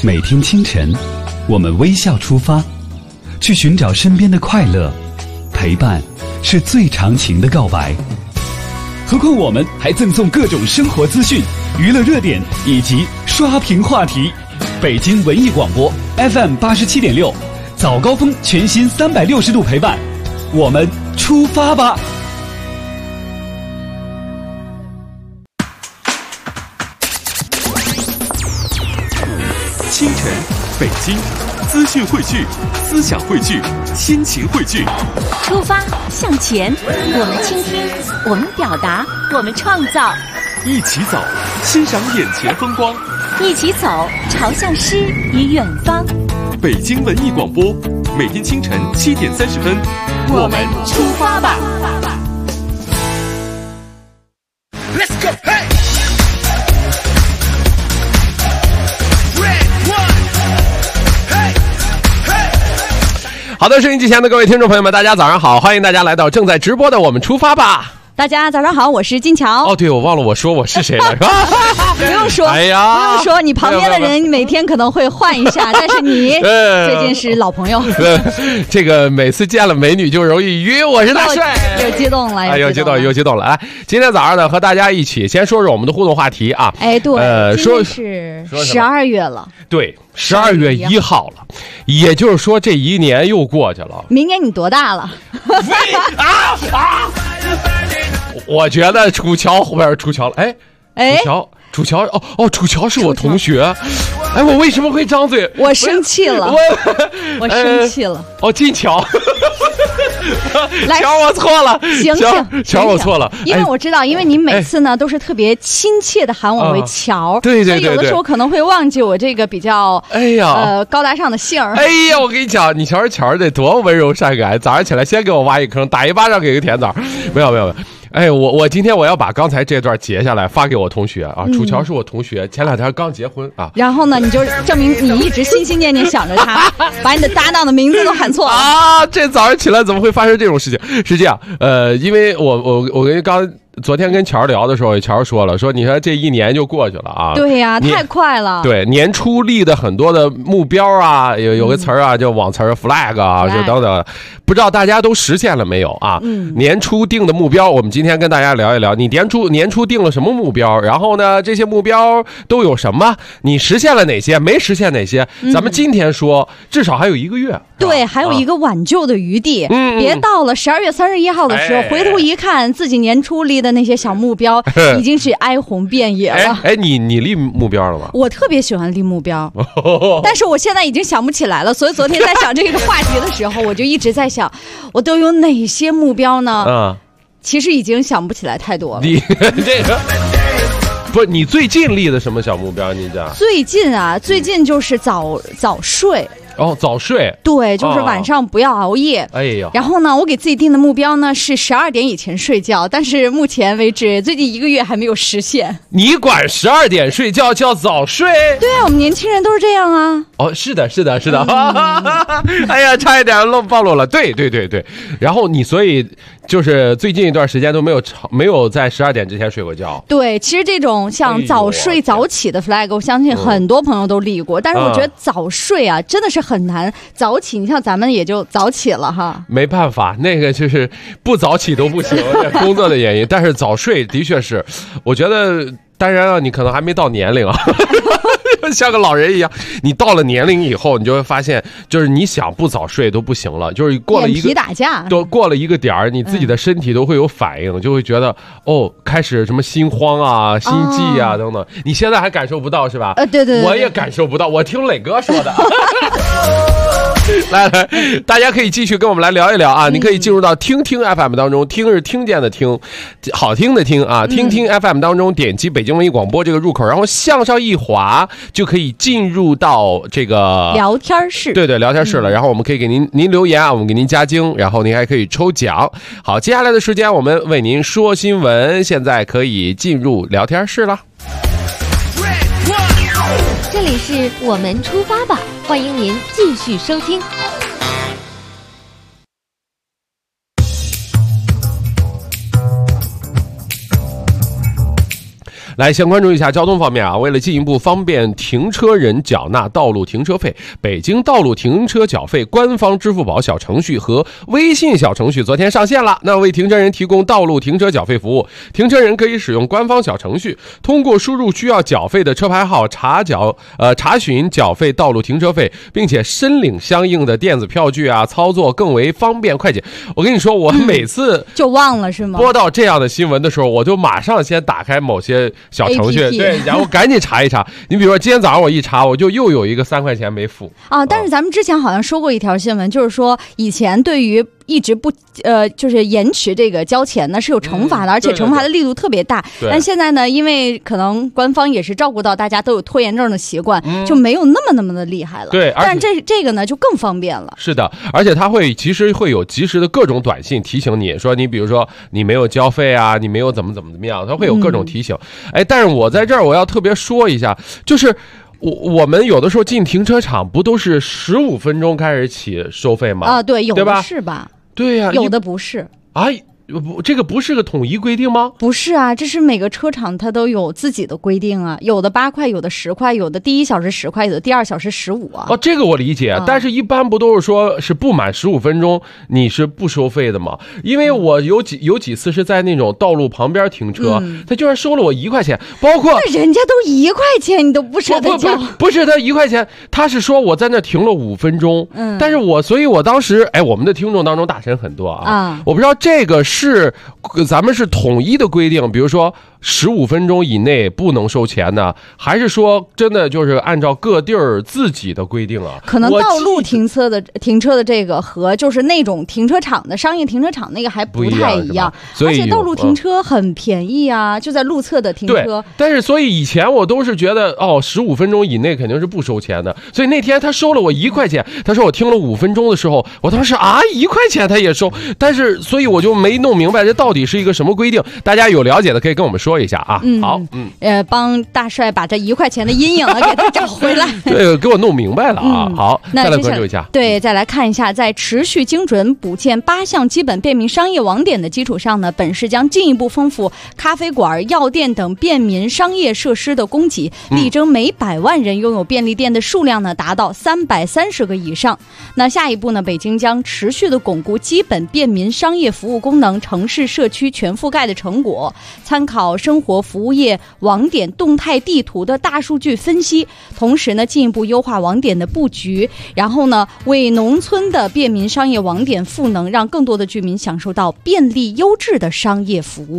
每天清晨，我们微笑出发，去寻找身边的快乐。陪伴是最长情的告白。何况我们还赠送各种生活资讯、娱乐热点以及刷屏话题。北京文艺广播 FM 87.6，早高峰全新360度陪伴，我们出发吧！ 清晨，北京，资讯汇聚，思想汇聚，亲情汇聚。 出发向前，我们倾听，我们表达，我们创造。 一起走，欣赏眼前风光。 一起走，朝向诗与远方。 北京文艺广播，每天清晨7点30分， 我们出发吧。 Let's go, hey! Red one, hey, hey! 好的，收音机前的各位听众朋友们，大家早上好，欢迎大家来到正在直播的我们出发吧。 大家早上好，我是金乔。 哦，对，我忘了我说我是谁了，是吧？ 不用说， 哎呀， 不用说，你旁边的人每天可能会换一下，但是你最近是老朋友。 这个每次见了美女就容易晕，我是大帅。 又激动了， 哎，又激动了！哎，今天早上呢，和大家一起先说说我们的互动话题啊。 哎，对，今天是12月了。 对，12月1号了，也就是说这一年又过去了。 明年你多大了？ 我觉得楚乔后边楚乔了，哎，楚乔，楚乔是我同学，哎，我为什么会张嘴？ 我生气了，我生气了。 金乔，乔我错了， 行， 乔我错了， 因为我知道，因为你每次呢都是特别亲切的喊我为乔， 对， 所以有的时候可能会忘记我这个比较高大上的姓儿。 哎呀，我跟你讲，你瞧这乔得多温柔善感，早上起来先给我挖一坑，打一巴掌给个甜枣，没有。哎，我今天我要把刚才这段截下来发给我同学啊。楚乔是我同学，前2天刚结婚啊。 然后呢，你就证明你一直心心念念想着他，把你的搭档的名字都喊错了啊！这早上起来怎么会发生这种事情？是这样，因为我跟昨天跟乔聊的时候，乔说了，说你看这一年就过去了啊。 对呀，太快了。 对，年初立的很多的目标啊，有个词儿啊，叫网词儿 flag 啊，就等等，不知道大家都实现了没有啊？年初定的目标，我们今天跟大家聊一聊，你年初定了什么目标？然后呢，这些目标都有什么？你实现了哪些？没实现哪些？咱们今天说，至少还有1个月。 对，还有一个挽救的余地。别到了12月31号的时候，回头一看自己年初立的那些小目标已经是哀鸿遍野了。 你立目标了吗？ 我特别喜欢立目标，但是我现在已经想不起来了。所以昨天在想这个话题的时候，我就一直在想，我都有哪些目标呢？其实已经想不起来太多了。 你这个不是你最近立的什么小目标？你讲最近就是早睡。 早睡， 对，就是晚上不要熬夜。 哎呀， 然后呢，我给自己定的目标呢是12点以前睡觉，但是目前为止，最近1个月还没有实现。 你管12点睡觉叫早睡？ 对啊，我们年轻人都是这样啊。 是的。哎呀，差一点暴露了。对。然后你所以就是最近一段时间都没有在12点之前睡过觉。 对，其实这种像早睡早起的 flag，我相信很多朋友都立过，但是我觉得早睡啊，真的是很难早起。你像咱们也就早起了哈， 没办法，那个就是不早起都不行，工作的原因。但是早睡的确是，我觉得，当然了，你可能还没到年龄啊。像个老人一样，你到了年龄以后，你就会发现，就是你想不早睡都不行了，就是过了一个脸皮打架， 都过了一个点儿，你自己的身体都会有反应，就会觉得开始什么心慌啊、心悸啊等等。你现在还感受不到是吧？ 对， 我也感受不到，我听磊哥说的。来，大家可以继续跟我们来聊一聊啊！你可以进入到听 FM 当中，听是听见的听，好听的听啊，听 FM 当中点击北京文艺广播这个入口，然后向上一滑就可以进入到这个聊天室。对， 聊天室了。然后我们可以给您留言啊，我们给您加精，然后您还可以抽奖。好，接下来的时间我们为您说新闻，现在可以进入聊天室了。 这里是我们出发吧，欢迎您继续收听。 来，先关注一下交通方面啊。为了进一步方便停车人缴纳道路停车费，北京道路停车缴费官方支付宝小程序和微信小程序昨天上线了。那为停车人提供道路停车缴费服务，停车人可以使用官方小程序，通过输入需要缴费的车牌号查询缴费道路停车费，并且申领相应的电子票据啊，操作更为方便快捷。我跟你说，我每次就忘了是吗？ 播到这样的新闻的时候，我就马上先打开某些小程序， APP 对，然后赶紧查一查。你比如说今天早上我一查，我就又有一个3块钱没付啊。但是咱们之前好像说过一条新闻，就是说以前对于一直不就是延迟这个交钱呢是有惩罚的，而且惩罚的力度特别大。但现在呢，因为可能官方也是照顾到大家都有拖延症的习惯，就没有那么的厉害了。 对， 但这个呢就更方便了。 是的，而且它其实会有及时的各种短信提醒你说，你比如说你没有交费啊，你没有怎么样，它会有各种提醒。但是我在这儿我要特别说一下，就是我们有的时候进停车场不都是15分钟开始起收费吗？ 啊，对，有的是吧？ 对呀， 有的不是啊。这个不是个统一规定吗？ 不是啊，这是每个车厂它都有自己的规定啊，有的8块，有的10块，有的第1小时10块，有的第2小时15啊。 哦，这个我理解，但是一般不都是说是不满15分钟你是不收费的吗？因为我有几次是在那种道路旁边停车，他居然收了我1块钱，包括那人家都1块钱，你都不舍得交？ 不是他1块钱，他是说我在那停了5分钟，但是所以我当时我们的听众当中大神很多啊，我不知道这个是咱们是统一的规定，比如说15分钟以内不能收钱呢，还是说真的就是按照各地儿自己的规定啊？ 可能道路停车的这个和就是那种停车场的商业停车场那个还不太一样，而且道路停车很便宜啊，就在路侧的停车。 对，但是所以以前我都是觉得15分钟以内肯定是不收钱的，所以那天他收了我1块钱，他说我听了5分钟的时候，我当时1块钱他也收，但是所以我就没弄明白这到底是一个什么规定，大家有了解的可以跟我们说一下啊。好， 帮大帅把这1块钱的阴影给他找回来。 对，给我弄明白了啊。好，再来关注一下。 对，再来看一下，在持续精准补建8项基本便民商业网点的基础上呢，本市将进一步丰富咖啡馆、药店等便民商业设施的供给，力争每100万人拥有便利店的数量呢达到330个以上。那下一步呢，北京将持续的巩固基本便民商业服务功能、城市社区全覆盖的成果，参考生活服务业网点动态地图的大数据分析，同时呢进一步优化网点的布局，然后呢为农村的便民商业网点赋能，让更多的居民享受到便利优质的商业服务。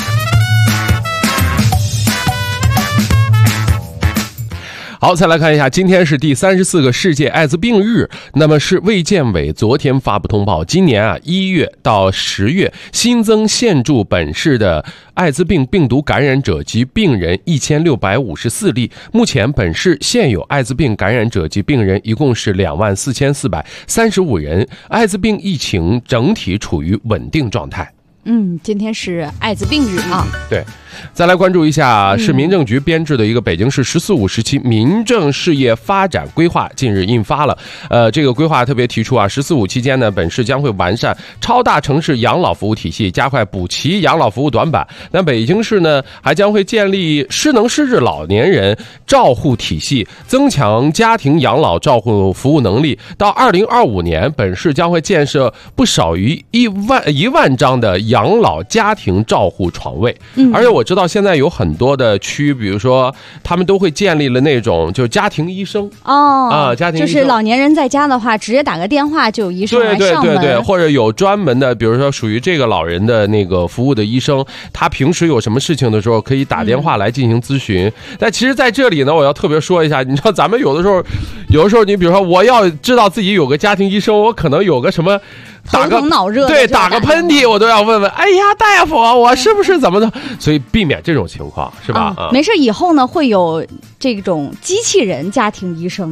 好，再来看一下，今天是第34个世界艾滋病日。那么是卫健委昨天发布通报，今年1月到10月新增现住本市的艾滋病病毒感染者及病人1654例。目前本市现有艾滋病感染者及病人一共是24435人，艾滋病疫情整体处于稳定状态。 今天是艾滋病日啊。 对，再来关注一下，市民政局编制的一个北京市“14·5”时期民政事业发展规划近日印发了。这个规划特别提出“14·5”期间呢，本市将会完善超大城市养老服务体系，加快补齐养老服务短板。那北京市呢，还将会建立失能失智老年人照护体系，增强家庭养老照护服务能力。到2025年，本市将会建设不少于1万张的养老家庭照护床位。而且我知道现在有很多的区，比如说他们都会建立了那种就是家庭医生家庭医生， 就是老年人在家的话，直接打个电话就有医生来上门。 对，或者有专门的，比如说属于这个老人的那个服务的医生，他平时有什么事情的时候可以打电话来进行咨询。但其实在这里呢，我要特别说一下，你知道咱们有的时候你比如说我要知道自己有个家庭医生，我可能有个什么头疼脑热， 对，打个喷嚏我都要问问，哎呀大夫我是不是怎么的，所以避免这种情况是吧？ 没事，以后呢会有这种机器人家庭医生的。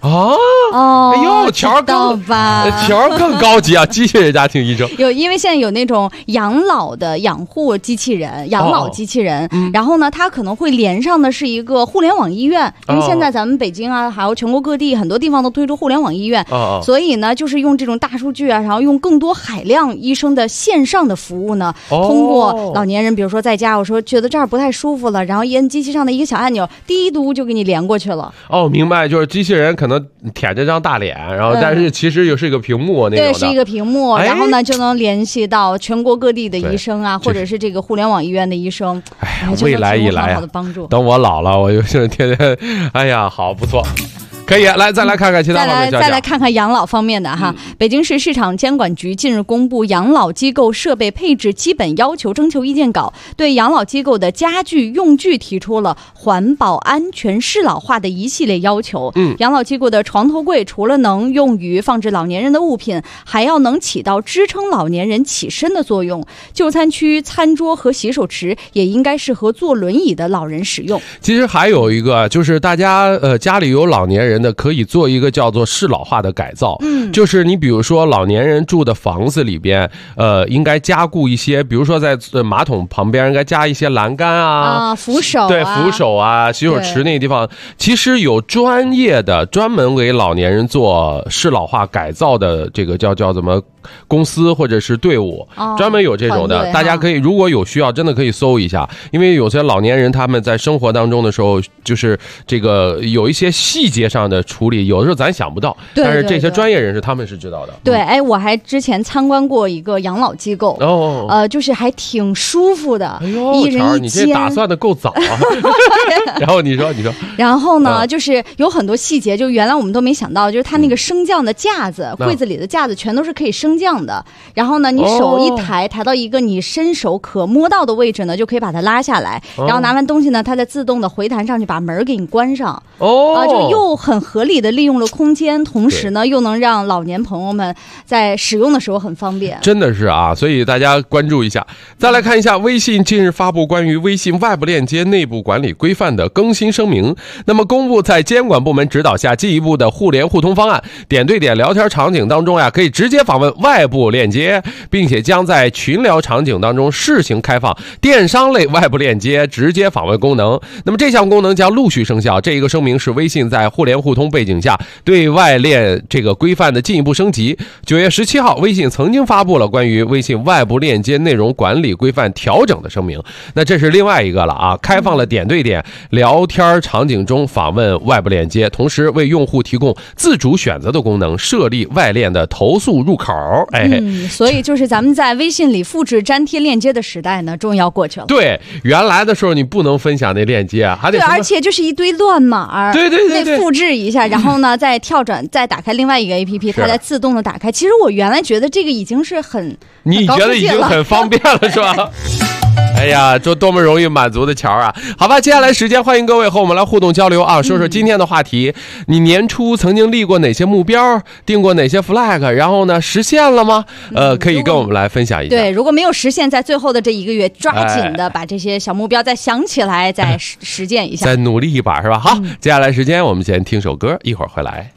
哦， 哎呦，条更高级啊！机器人家庭医生因为现在有那种养老的养护机器人、养老机器人，然后呢，它可能会连上的是一个互联网医院，因为现在咱们北京啊，还有全国各地很多地方都推出互联网医院，所以呢，就是用这种大数据啊，然后用更多海量医生的线上的服务呢，通过老年人，比如说在家，我说觉得这儿不太舒服了，然后一摁机器上的一个小按钮，滴嘟就给你连过去了。 哦，明白，就是机器人可能舔着张大脸，然后但是其实又是一个屏幕那种的， 对，是一个屏幕，然后呢就能联系到全国各地的医生啊，或者是这个互联网医院的医生， 未来一来啊，等我老了，我就是天天，哎呀，好不错。可以来，再来看看其他方面。 再来看看养老方面的哈。北京市市场监管局近日公布养老机构设备配置基本要求征求意见稿，对养老机构的家具用具提出了环保、安全、适老化的一系列要求。养老机构的床头柜除了能用于放置老年人的物品，还要能起到支撑老年人起身的作用。就餐区、餐桌和洗手池也应该适合坐轮椅的老人使用。 其实还有一个就是大家家里有老年人的可以做一个叫做适老化的改造，就是你比如说老年人住的房子里边，应该加固一些，比如说在马桶旁边应该加一些栏杆啊、 扶手啊， 对，扶手啊，洗手池那个地方，其实有专业的专门给老年人做适老化改造的这个叫怎么公司或者是队伍，专门有这种的，大家可以如果有需要，真的可以搜一下，因为有些老年人他们在生活当中的时候，就是这个有一些细节上的处理，有的时候咱想不到，但是这些专业人士他们是知道的。 对，哎，我还之前参观过一个养老机构，就是还挺舒服的，一人一间。你这打算的够早啊！然后你说， 然后呢，就是有很多细节，就原来我们都没想到，就是它那个升降的架子，柜子里的架子全都是可以升降的。然后呢，你手一抬到一个你伸手可摸到的位置呢，就可以把它拉下来。然后拿完东西呢，它再自动的回弹上去，把门给你关上。就又很合理的利用了空间，同时呢，又能让老年朋友们在使用的时候很方便。 真的是啊，所以大家关注一下。再来看一下，微信近日发布关于微信外部链接内部管理规范的更新声明。那么公布在监管部门指导下进一步的互联互通方案，点对点聊天场景当中呀，可以直接访问外部链接，并且将在群聊场景当中试行开放电商类外部链接直接访问功能。那么这项功能将陆续生效。这一个声明是微信在互联互通背景下对外链这个规范的进一步升级。9月17号，微信曾经发布了关于微信外部链接内容管理规范调整的声明。那这是另外一个了啊，开放了点对点聊天场景中访问外部链接，同时为用户提供自主选择的功能，设立外链的投诉入口。 所以就是咱们在微信里复制粘贴链接的时代呢，终于要过去了。 对，原来的时候你不能分享那链接，还得对，而且就是一堆乱码， 对， 得复制一下，然后呢再跳转，再打开另外一个 APP， 它再自动的打开。其实我原来觉得这个已经是你觉得已经很方便了是吧？哎呀，这多么容易满足的桥啊！好吧，接下来时间欢迎各位和我们来互动交流啊，说说今天的话题。你年初曾经立过哪些目标，定过哪些 flag， 然后呢实现了吗？可以跟我们来分享一下。 对，如果没有实现，在最后的这一个月，抓紧的把这些小目标再想起来，再实践一下， 再努力一把是吧？好，接下来时间我们先听首歌，一会儿回来。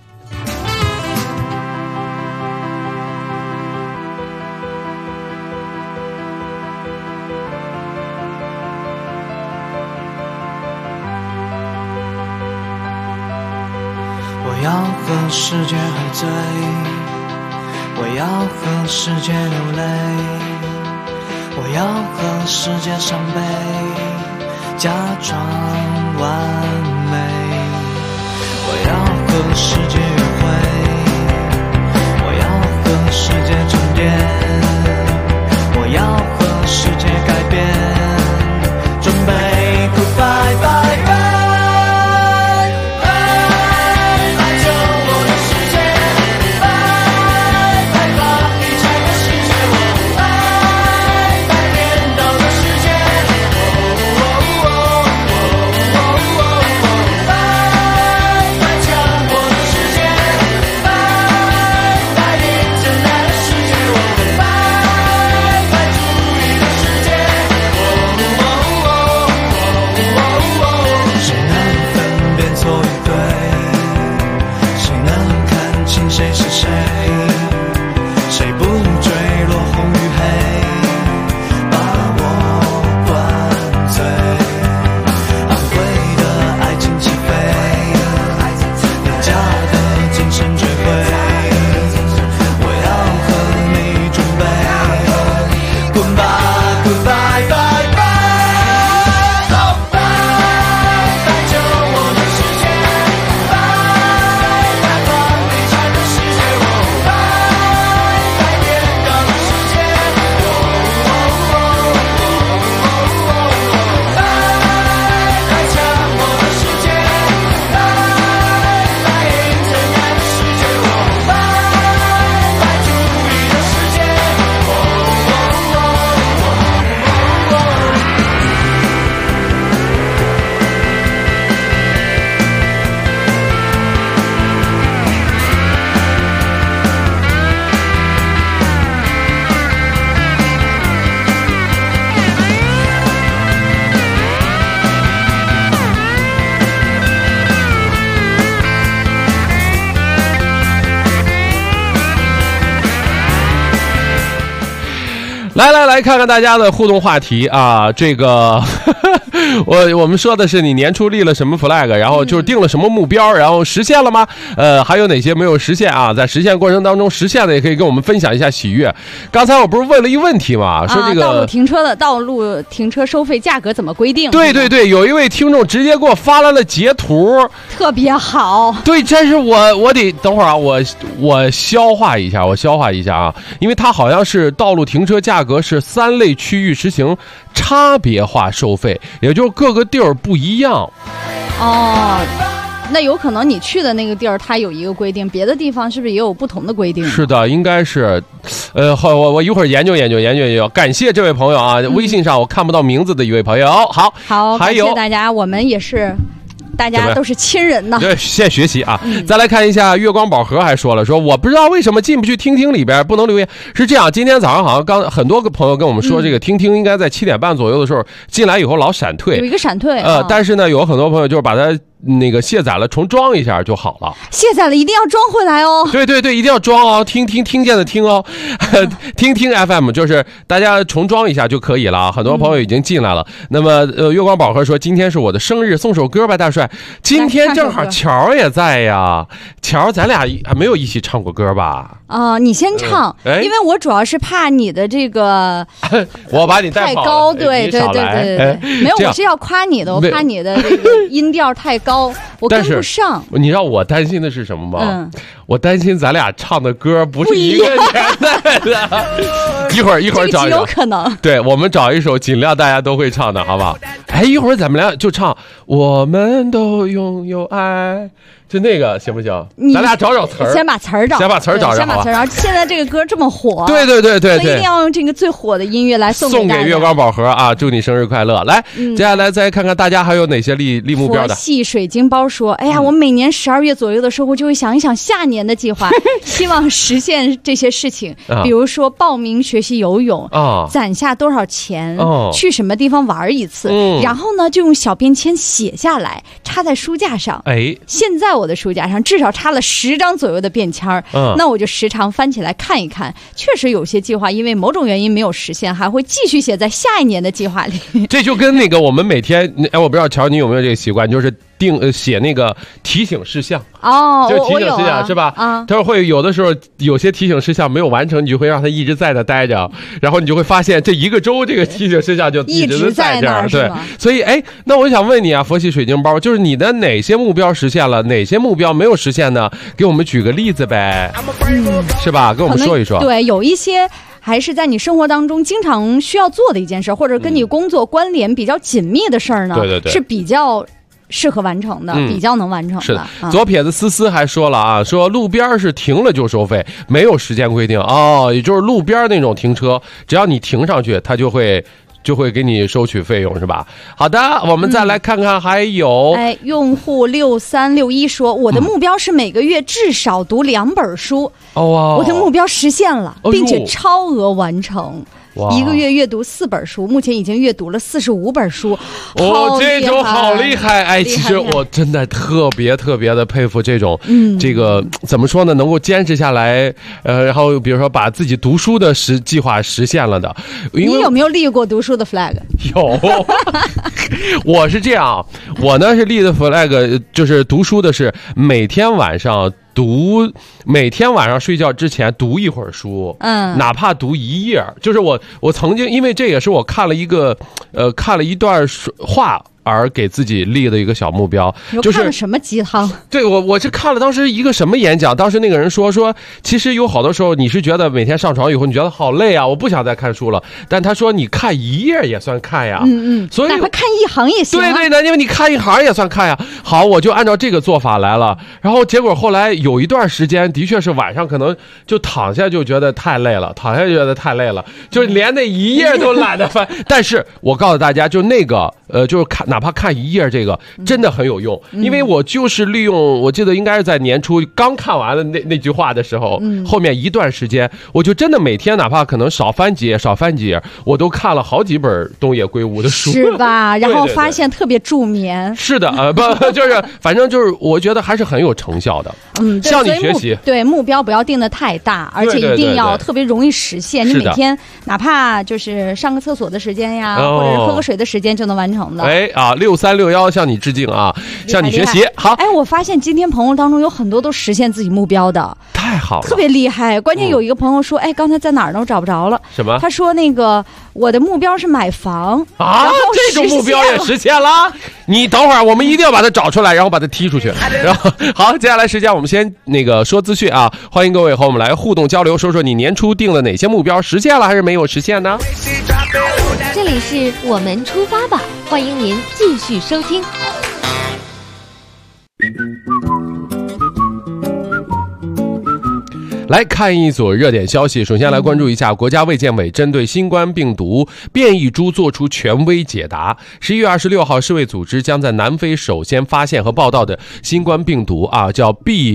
我要和世界喝醉，我要和世界流泪，我要和世界伤悲，假装完美。我要和世界约会，我要和世界沉淀，我要和世界改变，准备 Goodbye bye bye。 来看看大家的互动话题啊，这个我们说的是你年初立了什么 flag， 然后就是定了什么目标，然后实现了吗？还有哪些没有实现啊？在实现过程当中实现的也可以跟我们分享一下喜悦。刚才我不是问了一个问题吗？说这个道路停车收费价格怎么规定？ 对，有一位听众直接给我发来了截图， 特别好。 对，但是我得等会儿啊，我消化一下啊，因为它好像是道路停车价格是3类区域实行差别化收费，也就是各个地儿不一样。 哦，那有可能你去的那个地儿它有一个规定，别的地方是不是也有不同的规定？是的，应该是。我一会儿研究。感谢这位朋友啊，微信上我看不到名字的一位朋友。好， 感谢大家，我们也是。大家都是亲人呢， 对，现学习啊。再来看一下月光宝盒还说了，说我不知道为什么进不去听听里边不能留言。是这样，今天早上好像很多个朋友跟我们说，这个听听应该在7点半左右的时候进来以后老闪退， 有一个闪退。 但是呢，有很多朋友就是把它那个卸载了重装一下就好了。 卸载了一定要装回来哦。 对，一定要装哦，听见的听哦，听 FM 就是大家重装一下就可以了。很多朋友已经进来了。那么月光宝盒说今天是我的生日，送首歌吧大帅。今天正好乔也在呀，乔咱俩还没有一起唱过歌吧？ 你先唱，因为我主要是怕你的这个我把你带太高，对，没有，我是要夸你的，我怕你的这个音调太高，我跟不上。 你知道我担心的是什么吗？我担心咱俩唱的歌不是一个年代的。一会儿找一首， 有可能。 对，我们找一首尽量大家都会唱的，好不好？一会儿咱们俩就唱我们都拥有爱，就那个行不行？咱俩找词儿， 先把词儿找， 先把词儿找着， 先把词儿。然后现在这个歌这么火， 对， 一定要用这个最火的音乐来送给月光宝盒啊！祝你生日快乐！来，接下来再看看大家还有哪些立目标的。 佛系水晶包说：“哎呀，我每年12月左右的时候就会想一想下年的计划，希望实现这些事情，比如说报名学习游泳攒下多少钱，去什么地方玩一次，然后呢就用小便签写下来，插在书架上。现在我的书架上至少插了10张左右的便签那我就时常翻起来看一看。确实有些计划因为某种原因没有实现，还会继续写在下一年的计划里。 这就跟那个我们每天，我不知道乔你有没有这个习惯，就是写那个提醒事项就提醒事项是吧？他会有的时候有些提醒事项没有完成，你就会让他一直在那待着，然后你就会发现这一个周这个提醒事项就一直在这儿。对，所以那我想问你啊，佛系水晶包，就是你的哪些目标实现了，哪些目标没有实现呢？给我们举个例子呗，是吧？跟我们说一说。 对，有一些还是在你生活当中经常需要做的一件事，或者跟你工作关联比较紧密的事儿呢， 对， 是比较适合完成的，比较能完成的。 是的，左撇子思还说了啊，说路边是停了就收费，没有时间规定也就是路边那种停车，只要你停上去，它就会给你收取费用，是吧？好的，我们再来看看还有用户6361说，我的目标是每个月至少读2本书。我的目标实现了，并且超额完成。1个月阅读4本书，目前已经阅读了45本书。 这种好厉害！其实我真的特别的佩服这种，这个怎么说呢？能够坚持下来，然后比如说把自己读书的计划实现了的。 你有没有立过读书的 flag？ 有，我是这样，我呢是立的 flag， 就是读书的是每天晚上睡觉之前读一会儿书，哪怕读1页，就是我曾经因为这也是我看了一段话而给自己立的一个小目标。 就是看了什么鸡汤？ 对，我是看了当时一个什么演讲，当时那个人说其实有好多时候你是觉得每天上床以后你觉得好累啊，我不想再看书了，但他说你看1页也算看呀，所以哪怕看1行也行。 对，因为你看1行也算看呀。好，我就按照这个做法来了，然后结果后来有一段时间的确是晚上可能就躺下就觉得太累了，就连那1页都懒得翻。但是我告诉大家，就那个就是哪怕看一页，这个真的很有用。因为我就是利用，我记得应该是在年初刚看完了那句话的时候，后面一段时间，我就真的每天哪怕可能少翻几页，我都看了好几本东野圭吾的书， 是吧？然后发现特别助眠。 是的，不就是反正就是我觉得还是很有成效的。向你学习。 对，目标不要定得太大，而且一定要特别容易实现。你每天哪怕就是上个厕所的时间呀，或者是喝个水的时间就能完成的。 哎啊，6361向你致敬啊，向你学习。好， 哎，我发现今天朋友当中有很多都实现自己目标的， 太好了， 特别厉害。关键有一个朋友说，哎，刚才在哪儿呢？我找不着了。 什么？ 他说那个我的目标是买房啊，这种目标也实现了。你等会儿，我们一定要把它找出来，然后把它踢出去。然后好，接下来时间我们先说资讯啊，欢迎各位和我们来互动交流，说说你年初定的哪些目标实现了还是没有实现呢？ 这里是我们出发吧，欢迎您继续收听。 来看一组热点消息，首先来关注一下国家卫健委针对新冠病毒变异株做出权威解答。11月26号，世卫组织将在南非首先发现和报道的新冠病毒叫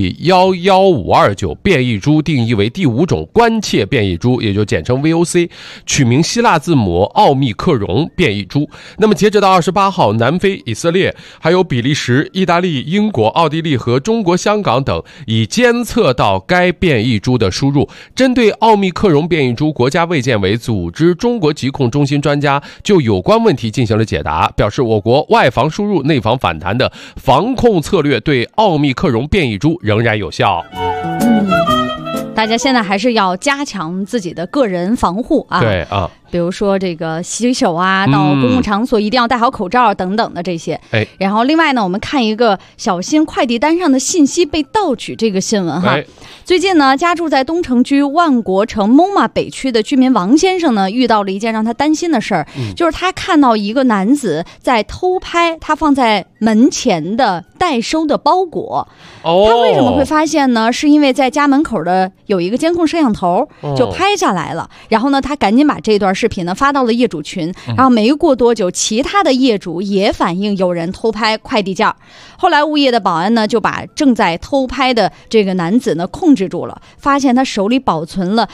B11529 变异株定义为第5种关切变异株，也就简称 VOC， 取名希腊字母奥密克戎变异株。那么截止到28号，南非、以色列、还有比利时、意大利、英国、奥地利和中国香港等已监测到该变异株的输入。针对奥密克戎变异株，国家卫健委组织中国疾控中心专家就有关问题进行了解答，表示我国外防输入内防反弹的防控策略对奥密克戎变异株仍然有效。 大家现在还是要加强自己的个人防护啊。 对啊， 比如说这个洗手啊，到公共场所一定要戴好口罩等等的这些。然后另外呢，我们看一个小心快递单上的信息被盗取这个新闻哈。最近呢，家住在东城区万国城 MoMA 北区的居民王先生呢，遇到了一件让他担心的事儿，就是他看到一个男子在偷拍他放在门前的代收的包裹。他为什么会发现呢？是因为在家门口的有一个监控摄像头就拍下来了，然后呢，他赶紧把这段视频呢发到了业主群，然后没过多久，其他的业主也反映有人偷拍快递件。后来物业的保安呢就把正在偷拍的这个男子呢控制住了，发现他手里保存了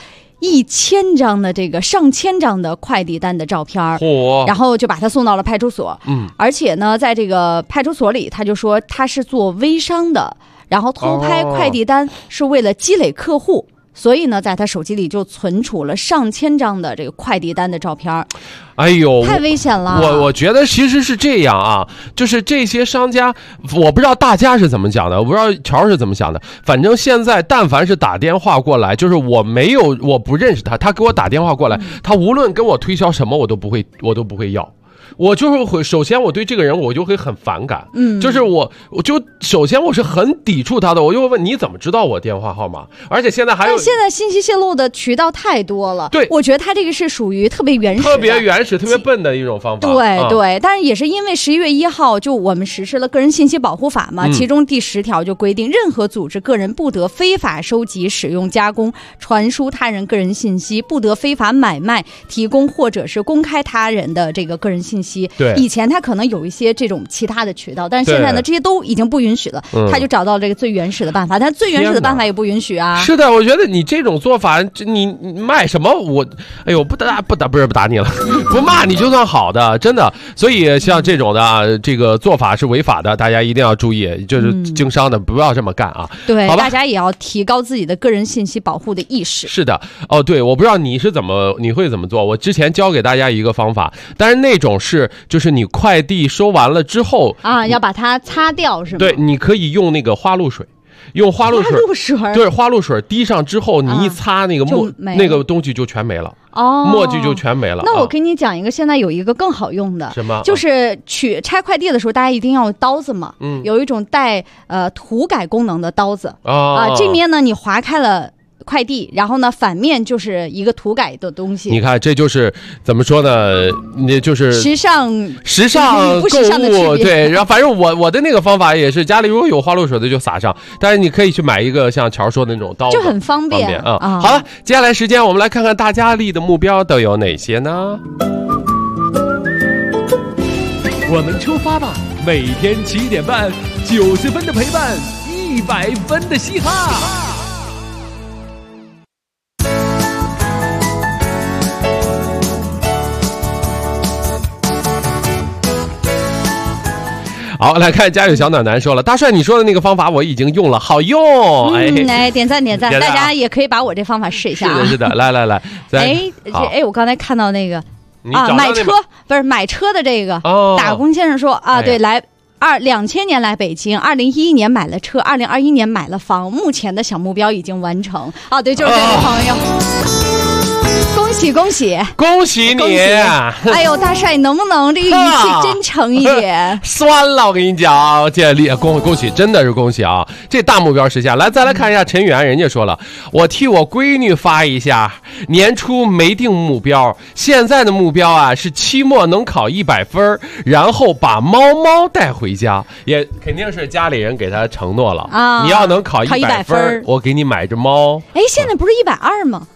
1000张的这个上千张的快递单的照片，然后就把他送到了派出所。而且呢，在这个派出所里，他就说他是做微商的，然后偷拍快递单是为了积累客户。所以呢，在他手机里就存储了上千张的这个快递单的照片。 哎呦， 太危险了！ 我觉得其实是这样啊，就是这些商家，我不知道大家是怎么讲的，我不知道乔是怎么想的。反正现在但凡是打电话过来，就是我不认识他，他给我打电话过来，他无论跟我推销什么，我都不会要。我就是会，首先我对这个人我就会很反感，就是我就首先我是很抵触他的，我就会问你怎么知道我电话号码？而且现在还有， 现在信息泄露的渠道太多了， 对， 我觉得他这个是属于特别原始、特别笨的一种方法。 对，但是也是因为11月1号就我们实施了个人信息保护法嘛，其中第10条就规定，任何组织个人不得非法收集、使用、加工、传输他人个人信息，不得非法买卖、提供或者是公开他人的这个个人信息。 对， 以前他可能有一些这种其他的渠道，但是现在呢，这些都已经不允许了。他就找到这个最原始的办法，但最原始的办法也不允许啊。 是的，我觉得你这种做法，你卖什么我，哎呦，不是不打你了，不骂你就算好的，真的。所以像这种的啊，这个做法是违法的，大家一定要注意，就是经商的不要这么干啊。 对， 好吧， 大家也要提高自己的个人信息保护的意识。 是的，对，我不知道你会怎么做。我之前教给大家一个方法，但是那种就是你快递收完了之后啊，要把它擦掉是吗？ 对，你可以用那个花露水。用花露水，对，花露水滴上之后，你一擦那个那个东西就全没了。墨迹就全没了。 那我跟你讲一个，现在有一个更好用的， 什么？ 就是拆快递的时候，大家一定要用刀子嘛。有一种带涂改功能的刀子这面呢，你划开了快递，然后呢反面就是一个涂改的东西。 你看，这就是怎么说呢？你就是时尚购物，对。然后反正我的那个方法也是，家里如果有花露水的就撒上，但是你可以去买一个像乔说的那种刀子， 就很方便啊。好了，接下来时间我们来看看大家立的目标都有哪些呢？ 我们出发吧！每天7点半，90分的陪伴，100分的嘻哈。 好，来看家有小暖男说了，大帅你说的那个方法我已经用了，好用。 来点赞，大家也可以把我这方法试一下。 是的，来。 我刚才看到那个买车的这个打工先生说啊，对，来2000年来北京，2011年买了车，2021年买了房，目前的小目标已经完成。啊，对，就是这位朋友。恭喜你！ 哎呦，大帅，能不能这个语气真诚一点？ 酸了，我跟你讲，恭喜，真的是恭喜啊！这大目标实现。来，再来看一下陈源，人家说了，我替我闺女发一下，年初没定目标，现在的目标啊是期末能考100分，然后把猫带回家，也肯定是家里人给他承诺了啊！你要能考100分，我给你买只猫。 哎，现在不是120吗？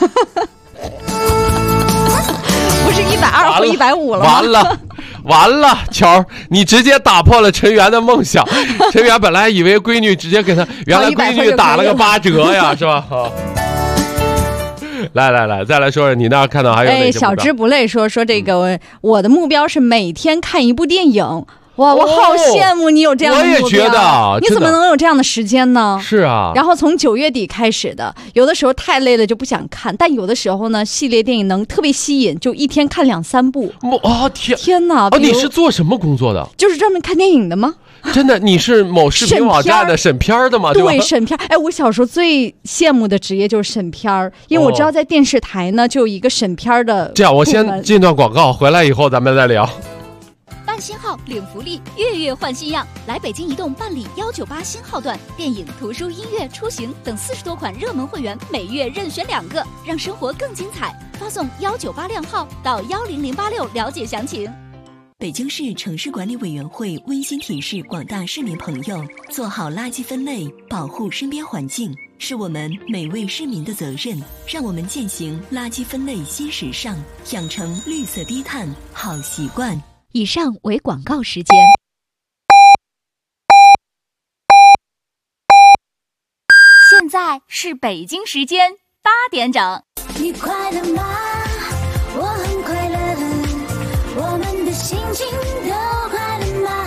不是120或150了吗？ 完了，乔，你直接打破了陈源的梦想。陈源本来以为闺女直接给他，原来闺女打了个8折呀，是吧？好，来，再来说说你那看到还有哪些？ 小之不累说这个，我的目标是每天看一部电影。哇，我好羡慕你有这样的目标。 我也觉得， 你怎么能有这样的时间呢？ 是啊。 然后从9月底开始的，有的时候太累了就不想看，但有的时候呢，系列电影能特别吸引，就一天看2-3部。天哪！ 你是做什么工作的？ 就是专门看电影的吗？ 真的，你是某视频网站的审片的吗？ 对，审片。哎，我小时候最羡慕的职业就是审片，因为我知道在电视台呢就有一个审片的。 这样，我先进段广告，回来以后咱们再聊。 办新号领福利，月换新样，来北京移动办理198新号段，电影、图书、音乐、出行等40多款热门会员，每月任选2个，让生活更精彩。发送198靓号到10086了解详情。 北京市城市管理委员会温馨提示广大市民朋友，做好垃圾分类，保护身边环境，是我们每位市民的责任。让我们践行垃圾分类新时尚，养成绿色低碳好习惯。 以上为广告时间。现在是北京时间8点整。 你快乐吗？我很快乐，我们的心情都快乐吗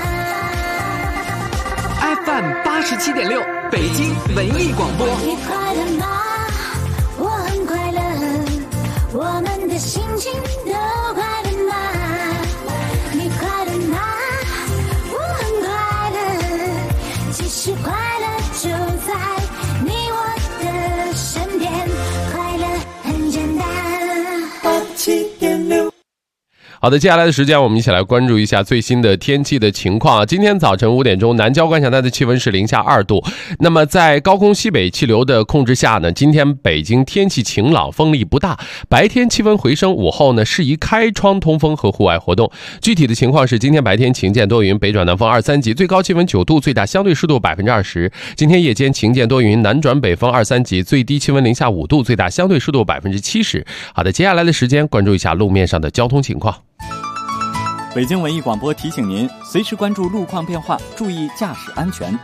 ？FM87.6，北京文艺广播。 你快乐吗？我很快乐，我们的心情都快乐吗？你快乐吗？我很快乐，其实快乐就在你我的身边，快乐很简单。87.6。 好的，接下来的时间我们一起来关注一下最新的天气的情况。今天早晨5点钟，南郊观想带的气温是-2度。那么在高空西北气流的控制下呢，今天北京天气晴朗，风力不大，白天气温回升，午后呢适宜开窗通风和户外活动。具体的情况是，今天白天晴见多云，北转南风2、3级，最高气温9度，最大相对湿度20%。今天夜间晴见多云，南转北风2、3级，最低气温-5度，最大相对湿度70%。好的，接下来的时间关注一下路面上的交通情况。 北京文艺广播提醒您，随时关注路况变化，注意驾驶安全。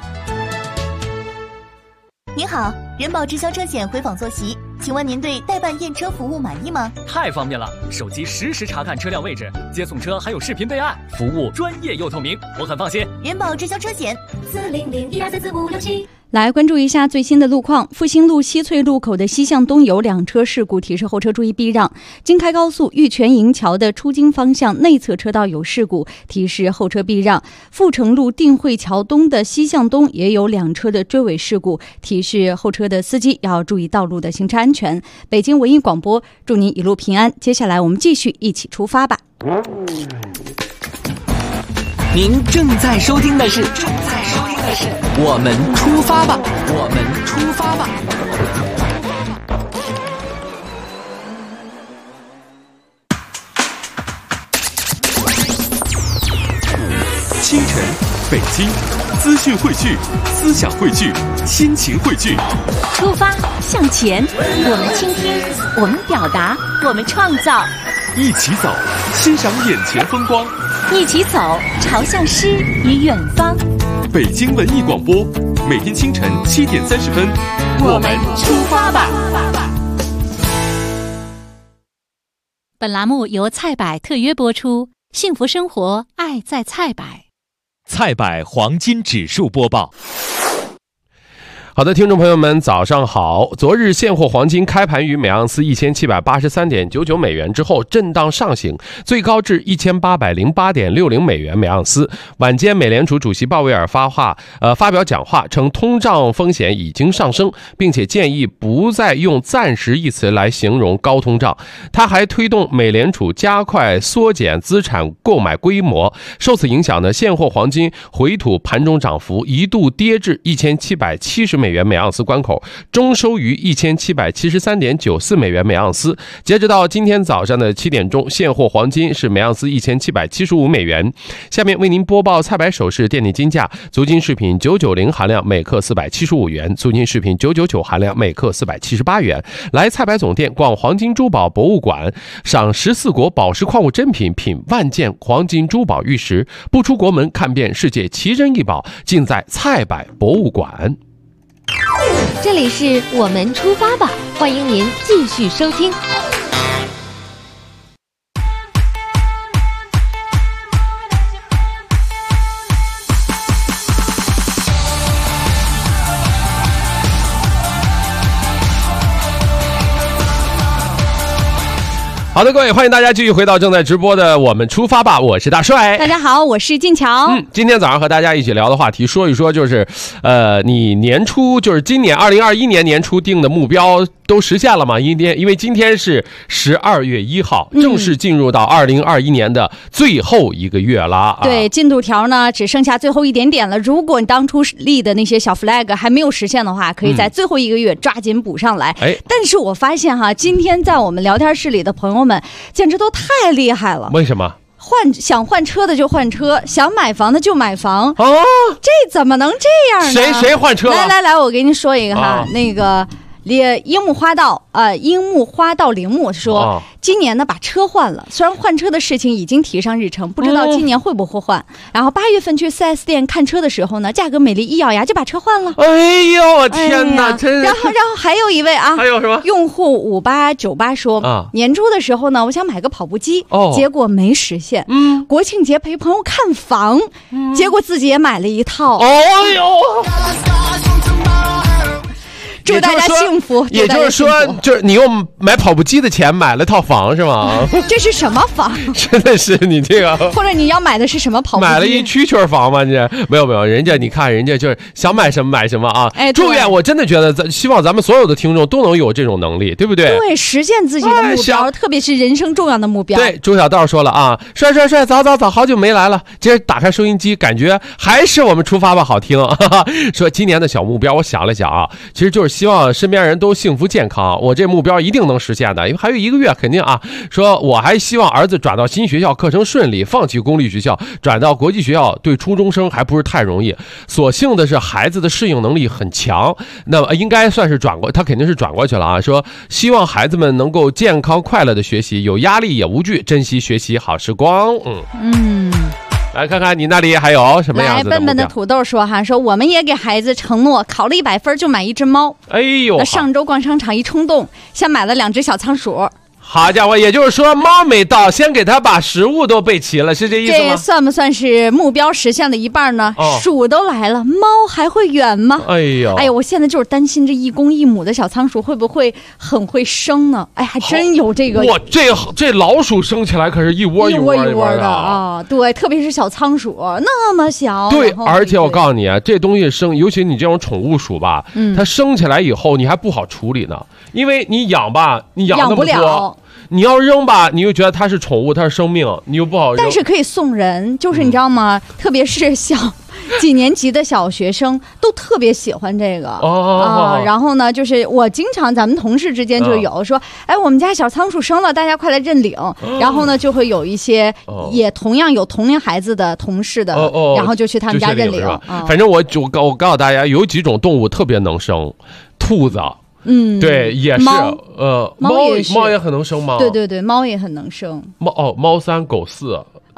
您好，人保直销车险回访坐席，请问您对代办验车服务满意吗？ 太方便了，手机实时查看车辆位置，接送车还有视频备案，服务专业又透明，我很放心。 人保直销车险40012344567。 来关注一下最新的路况。复兴路西翠路口的西向东有2车事故，提示后车注意避让。京开高速玉泉营桥的出京方向内侧车道有事故，提示后车避让。阜成路定慧桥东的西向东也有2车的追尾事故，提示后车的司机要注意道路的行车安全。北京文艺广播祝您一路平安。接下来我们继续一起出发吧。 您正在收听的是我们出发吧，我们出发吧。 清晨，北京，资讯汇聚，思想汇聚，心情汇聚。 出发，向前，我们倾听，我们表达，我们创造。 一起走，欣赏眼前风光， 一起走，朝向诗与远方。 北京文艺广播，每天清晨7点30分，我们出发吧。 本栏目由菜百特约播出，幸福生活，爱在菜百。 菜百黄金指数播报。 好的，听众朋友们，早上好。昨日现货黄金开盘于每盎司1783.99美元之后震荡上行，最高至1808.60美元每盎司。晚间，美联储主席鲍威尔发表讲话，称通胀风险已经上升，并且建议不再用暂时一词来形容高通胀。他还推动美联储加快缩减资产购买规模。受此影响呢，现货黄金回吐盘中涨幅一度跌至1770美元每盎司关口，终收于1773.94美元每盎司。截止到今天早上的7点钟，现货黄金是每盎司1775美元。下面为您播报菜百首饰店内金价：足金饰品990含量每克475元，足金饰品999含量每克478元。来菜百总店逛黄金珠宝博物馆，赏14国宝石矿物珍品，品万件黄金珠宝玉石，不出国门看遍世界奇珍异宝，尽在菜百博物馆。 这里是我们出发吧，欢迎您继续收听。 好的，各位，欢迎大家继续回到正在直播的我们出发吧，我是大帅。 大家好，我是静乔。 今天早上和大家一起聊的话题，说一说就是，你年初就是今年2021年年初定的目标都实现了吗？因为今天是12月1号，正式进入到2021年的最后一个月了。 对，进度条呢只剩下最后一点点了。如果你当初立的那些小 flag 还没有实现的话，可以在最后一个月抓紧补上来。但是我发现哈，今天在我们聊天室里的朋友们简直都太厉害了。 为什么？ 想换车的就换车，想买房的就买房。哦，这怎么能这样呢？ 谁换车了？ 来，我给你说一个哈，那个樱木花道铃木说，今年呢把车换了，虽然换车的事情已经提上日程，不知道今年会不会换。然后8月份去 4S 店看车的时候呢，价格美丽一咬牙就把车换了。 哎呦天哪，真然后还有一位啊， 还有什么？ 用户5898说，年初的时候呢，我想买个跑步机，结果没实现。国庆节陪朋友看房，结果自己也买了一套。 哎呦！ 祝大家幸福。 也就是说，就是你用买跑步机的钱买了套房是吗？ 这是什么房？ 真的是你这个， 或者你要买的是什么跑步机？ 买了一蛐蛐房吗？这没有，人家你看人家就是想买什么买什么啊！祝愿，我真的觉得希望咱们所有的听众都能有这种能力，对不对？ 对，实现自己的目标，特别是人生重要的目标。 对，周小道说了啊，帅，早，好久没来了。今儿打开收音机，感觉还是我们出发吧好听。说今年的小目标，我想了想啊，其实就是希望身边人都幸福健康，我这目标一定能实现的，因为还有1个月肯定啊。说我还希望儿子转到新学校，课程顺利，放弃公立学校，转到国际学校，对初中生还不是太容易。所幸的是孩子的适应能力很强，那么应该算是他肯定是转过去了啊。说希望孩子们能够健康快乐的学习，有压力也无惧，珍惜学习好时光。来看看你那里还有什么样子的目标。 来，笨笨的土豆说说我们也给孩子承诺，考了100分就买一只猫。 哎呦， 那上周逛商场一冲动，先买了2只小仓鼠。 好家伙，也就是说猫没到，先给他把食物都备齐了，是这意思吗？ 这算不算是目标实现了一半呢？鼠都来了，猫还会远吗？ 哎呦， 我现在就是担心这1公1母的小仓鼠会不会很会生呢？还真有这个。 哇，这老鼠生起来可是一窝的啊！对，特别是小仓鼠那么小。 对，而且我告诉你啊，这东西生，尤其你这种宠物鼠吧，它生起来以后你还不好处理呢，因为你养吧，你养那么多。你要扔吧，你又觉得它是宠物，它是生命，你又不好扔。 但是可以送人，就是你知道吗？特别是几年级的小学生都特别喜欢这个然后呢，就是我经常咱们同事之间就有说，我们家小仓鼠生了，大家快来认领。然后呢，就会有一些也同样有同龄孩子的同事的，然后就去他们家认领。 反正我告诉大家，有几种动物特别能生，兔子。对，也是猫也很能生吗？ 对，猫也很能生。 猫3狗4。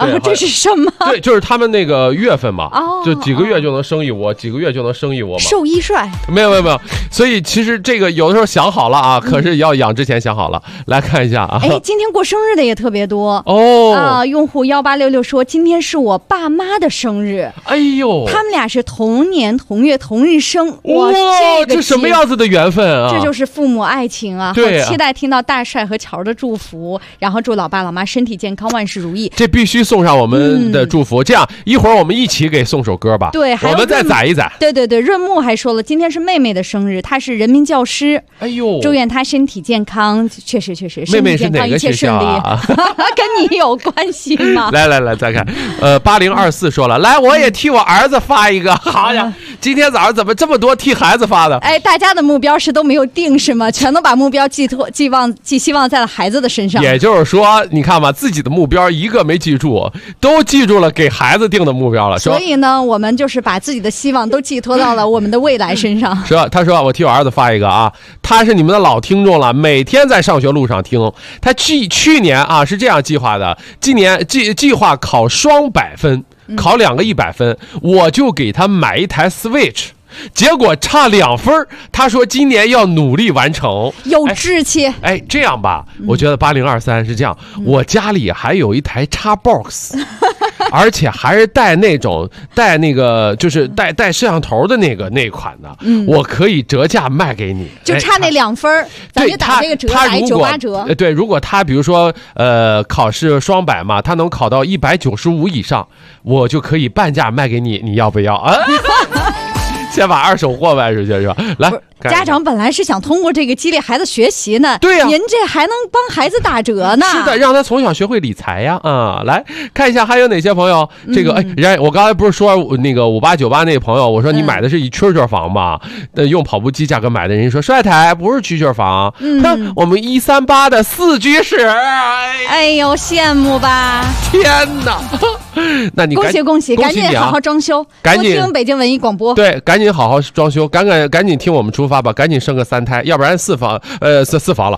这是什么？ 对，就是他们那个月份嘛，就几个月就能生一窝，几个月就能生一窝嘛。 兽医帅？ 没有。所以其实这个有的时候想好了啊，可是要养之前想好了。来看一下啊， 今天过生日的也特别多用户1866说今天是我爸妈的生日， 哎呦， 他们俩是同年同月同日生， 哇，这什么样子的缘分啊！ 这就是父母爱情啊！ 对， 期待听到大帅和乔的祝福，然后祝老爸老妈身体健康，万事如意。 这必须送上我们的祝福。这样一会儿我们一起给送首歌吧。 对， 我们再攒一攒。 对，润木还说了，今天是妹妹的生日，她是人民教师。 哎呦， 祝愿她身体健康。确实， 妹妹是哪个学校啊？ 跟你有关系吗？ 来，再看。8024说了，来，我也替我儿子发一个。好呀，今天早上怎么这么多替孩子发的？ 大家的目标是都没有定是吗？全都把目标寄希望在了孩子的身上。 也就是说，你看吧，自己的目标一个没记住，都记住了给孩子定的目标了。 所以呢，我们就是把自己的希望都寄托到了我们的未来身上。 他说我替我儿子发一个啊，他是你们的老听众了，每天在上学路上听。他去年啊是这样计划的，今年计划考双100分，考2个100分，我就给他买一台 Switch。结果差2分，他说今年要努力完成， 有志气。 这样吧，我觉得8023是这样，我家里还有一台Xbox，而且还是带那个就是带摄像头的那款的，我可以折价卖给你， 就差那2分，咱就打这个折，打98折。 对，如果他比如说考试双100嘛，他能考到195以上，我就可以半价卖给你，你要不要啊？先把二手货卖出去是吧？来， 家长本来是想通过这个激励孩子学习呢， 对呀， 您这还能帮孩子打折呢？ 是的，让他从小学会理财呀！来看一下还有哪些朋友。这个我刚才不是说那个5898那个朋友，我说你买的是一蛐蛐房吧？用跑步机价格买的，人家说帅台不是蛐蛐房，我们138的4居室。 哎呦，羡慕吧！ 天哪！那你恭喜，赶紧好好装修， 赶紧听北京文艺广播。 对，赶紧好好装修，赶紧听我们出发吧，赶紧生个3胎，要不然4房了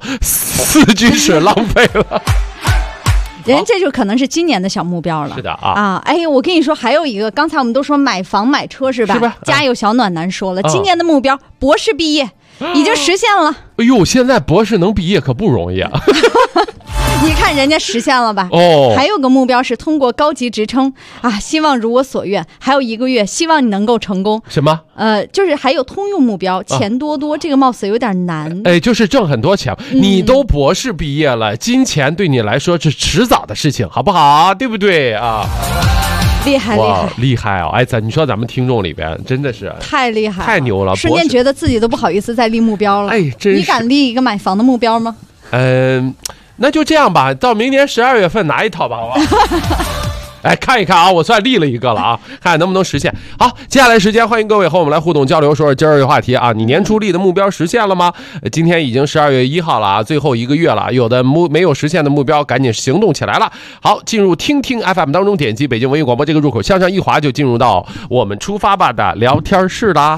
，4居室浪费了。 人这就可能是今年的小目标了。 是的啊， 我跟你说，还有一个，刚才我们都说买房买车是吧？ 是吧？ 家有小暖男说了，今年的目标博士毕业已经实现了。 哎呦，现在博士能毕业可不容易啊。 你看人家实现了吧？还有个目标是通过高级职称啊，希望如我所愿。还有1个月，希望你能够成功。 什么？ 就是还有通用目标，钱多，这个貌似有点难。 就是挣很多钱。你都博士毕业了，金钱对你来说是迟早的事情，好不好？对不对啊？ 厉害哦！你说咱们听众里边真的是太厉害， 太牛了， 瞬间觉得自己都不好意思再立目标了。 真是。 你敢立一个买房的目标吗？ 那就这样吧，到明年12月份拿一套吧，好吧？看一看啊，我算立了一个了啊，看能不能实现。好，接下来时间欢迎各位和我们来互动交流，说说今儿的话题啊，你年初立的目标实现了吗？今天已经12月1号了啊，最后1个月了，有的没有实现的目标，赶紧行动起来了。好，进入听听 FM 当中，点击北京文艺广播这个入口，向上一滑就进入到我们出发吧的聊天室啦。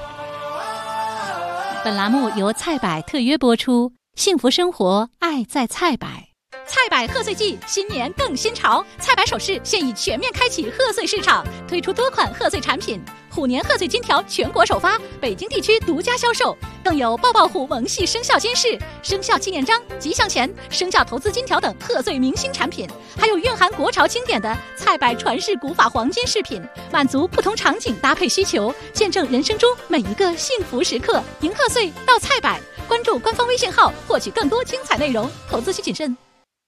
本栏目由菜百特约播出，幸福生活，爱在菜百。菜百贺岁季，新年更新潮！菜百首饰现已全面开启贺岁市场，推出多款贺岁产品。虎年贺岁金条全国首发，北京地区独家销售，更有抱抱虎萌系生肖金饰、生肖纪念章、吉祥钱、生肖投资金条等贺岁明星产品，还有蕴含国潮经典的菜百传世古法黄金饰品，满足不同场景搭配需求，见证人生中每一个幸福时刻。迎贺岁到菜百，关注官方微信号获取更多精彩内容，投资需谨慎。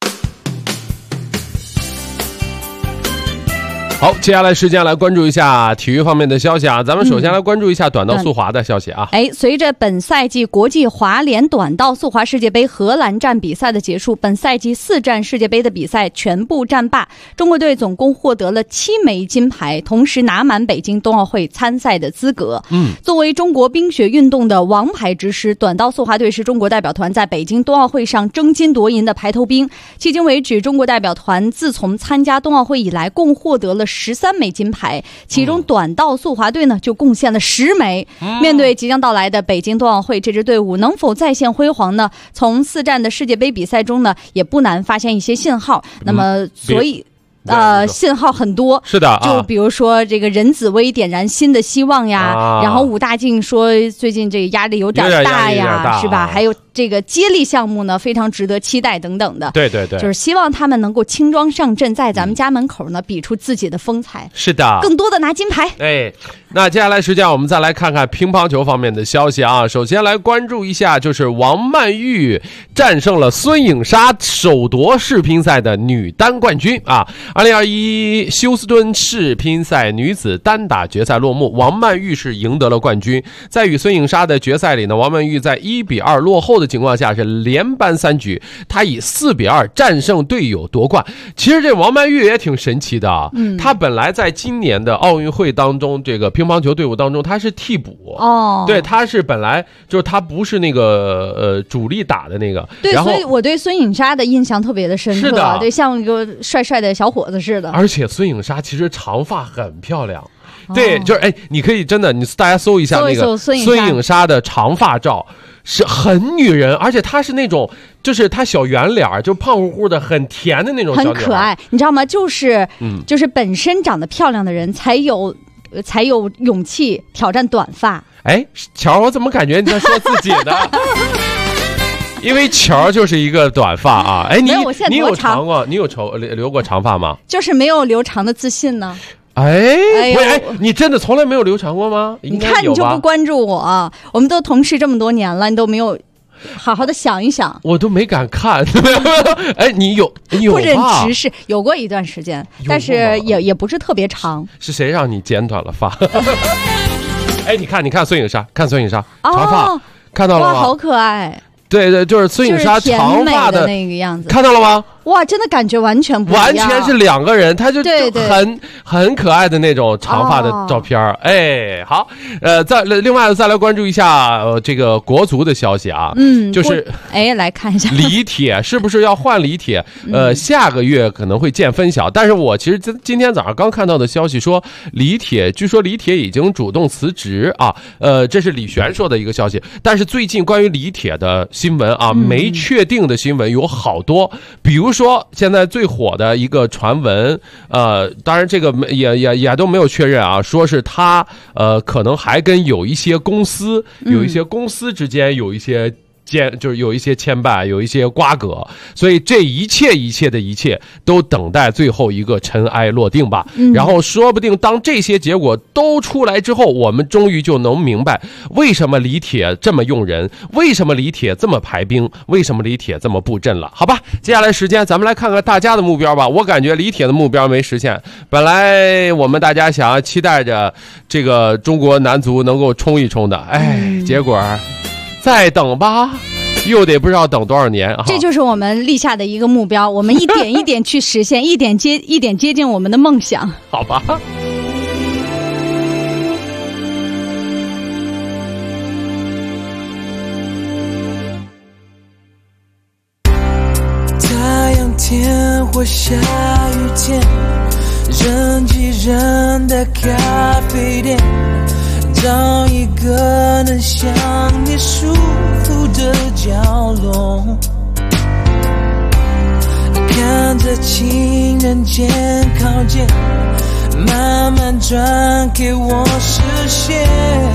好，接下来时间来关注一下体育方面的消息啊。咱们首先来关注一下短道速滑的消息啊。 随着本赛季国际滑联短道速滑世界杯荷兰站比赛的结束，本赛季4站世界杯的比赛全部战罢，中国队总共获得了7枚金牌，同时拿满北京冬奥会参赛的资格。作为中国冰雪运动的王牌之师，短道速滑队是中国代表团在北京冬奥会上争金夺银的排头兵。迄今为止，中国代表团自从参加冬奥会以来，共获得了13枚金牌，其中短道速滑队呢就贡献了10枚。面对即将到来的北京冬奥会，这支队伍能否再现辉煌呢？从4站的世界杯比赛中呢，也不难发现一些信号。那么，所以信号很多。 是的， 就比如说这个任紫薇点燃新的希望呀，然后武大靖说最近这个压力有点大呀，是吧？还有这个接力项目呢，非常值得期待等等的。 对对对， 就是希望他们能够轻装上阵，在咱们家门口呢比出自己的风采。 是的， 更多的拿金牌。 哎，那接下来时间我们再来看看乒乓球方面的消息啊。首先来关注一下，就是王曼玉战胜了孙颖莎，首夺世乒赛的女单冠军啊。2021休斯敦世乒赛女子单打决赛落幕，王曼玉是赢得了冠军。在与孙颖莎的决赛里呢，王曼玉在1-2落后的情况下是连扳3局，她以4-2战胜队友夺冠。其实这王曼玉也挺神奇的啊，她本来在今年的奥运会当中，这个乒乓球队伍当中她是替补哦，对，她是本来就是她不是那个主力打的那个。 对，所以我对孙颖莎的印象特别的深刻， 是的， 对，像一个帅帅的小伙子似的。 而且孙颖莎其实长发很漂亮。对，就是哎，你可以真的，大家搜一下那个孙颖莎的长发照，是很女人，而且她是那种，就是她小圆脸，就胖乎乎的，很甜的那种小女孩， 很可爱，你知道吗？就是本身长得漂亮的人才有勇气挑战短发。 哎，乔，我怎么感觉你在说自己呢？因为乔就是一个短发啊。哎，你有长过，你有留过长发吗？ 就是没有留长的自信呢。 哎，你真的从来没有留长过吗？ 你看你就不关注我，我们都同事这么多年了，你都没有好好的想一想。 我都没敢看。哎，你有不忍直视，有过一段时间，但是也不是特别长。 是谁让你剪短了发？哎，你看孙颖莎，长发，看到了吗？ 哇，好可爱。 对对，就是孙颖莎长发的那个样子， 看到了吗？ 哇，真的感觉完全不一样， 完全是两个人，他就很可爱的那种长发的照片。哎，好，另外再来关注一下这个国足的消息啊，就是来看一下李铁是不是要换李铁？下个月可能会见分晓，但是我其实今天早上刚看到的消息说，据说李铁已经主动辞职啊，这是李璇说的一个消息，但是最近关于李铁的新闻啊，没确定的新闻有好多，比如说现在最火的一个传闻，当然这个也都没有确认啊，说是他可能还跟有一些公司之间有一些就是有一些牵绊，有一些瓜葛，所以这一切的一切都等待最后一个尘埃落定吧。然后说不定当这些结果都出来之后，我们终于就能明白为什么李铁这么用人，为什么李铁这么排兵，为什么李铁这么布阵了。好吧，接下来时间咱们来看看大家的目标吧。我感觉李铁的目标没实现，本来我们大家想要期待着这个中国男足能够冲一冲的，结果再等吧，又得不知道等多少年。 这就是我们立下的一个目标，我们一点一点去实现，一点接近我们的梦想。 好吧。 太阳天或下雨天，人挤人的咖啡店，找一个能向你舒服的角落，看着情人节靠近，慢慢转给我视线。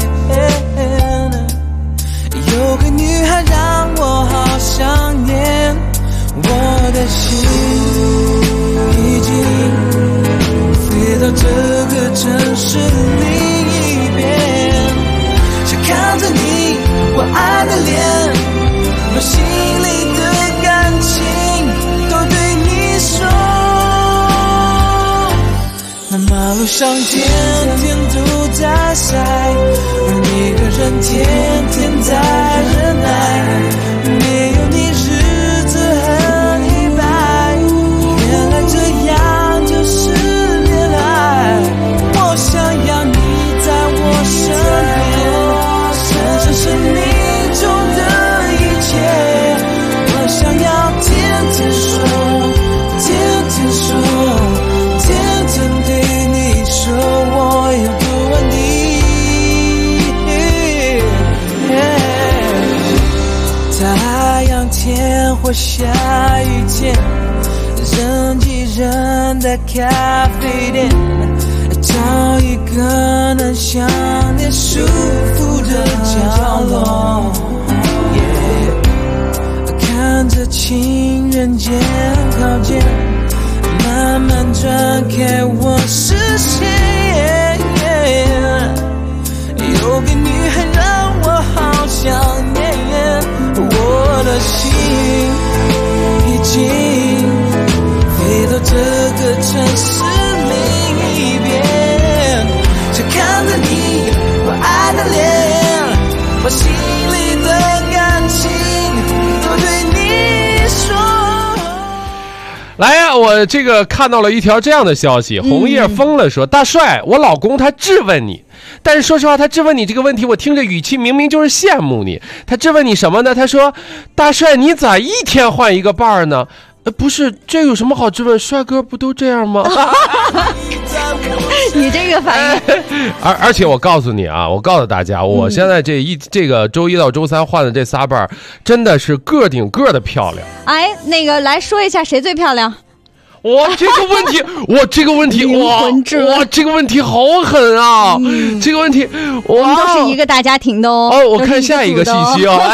有个女孩让我好想念，我的心已经飞到这个城市里，看着你我爱的脸，把心里的感情都对你说。那马路上天天都在晒，而一个人天天在忍耐，没有你日子很黑白，原来这样就是恋爱。我想要你在我身边，生命中的一切，我想要天天说，天天说，天天对你说我有多爱你。太阳天或下雨天，人挤人的咖啡店，找一个能想念舒服的角落，看着情人节靠近，慢慢转开我视线，有个女孩让我好想念，我的心已经飞到这个城市另一边，就看着你我爱的脸，把心里的感情都对你说。 来呀，我这个看到了一条这样的消息，红叶疯了说，大帅，我老公他质问你，但是说实话，他质问你这个问题，我听着语气明明就是羡慕你。他质问你什么呢？他说，大帅，你咋一天换一个伴儿呢？不是，这有什么好质问？帅哥不都这样吗？ 你这个反应， 而且我告诉你啊，我告诉大家，我现在这个周一到周三换的这仨伴儿，真的是个顶个的漂亮。 哎，那个来说一下谁最漂亮？ 哇，这个问题，哇，这个问题，哇，这个问题好狠啊！这个问题， 我们都是一个大家庭的哦。 哦，我看下一个信息哦。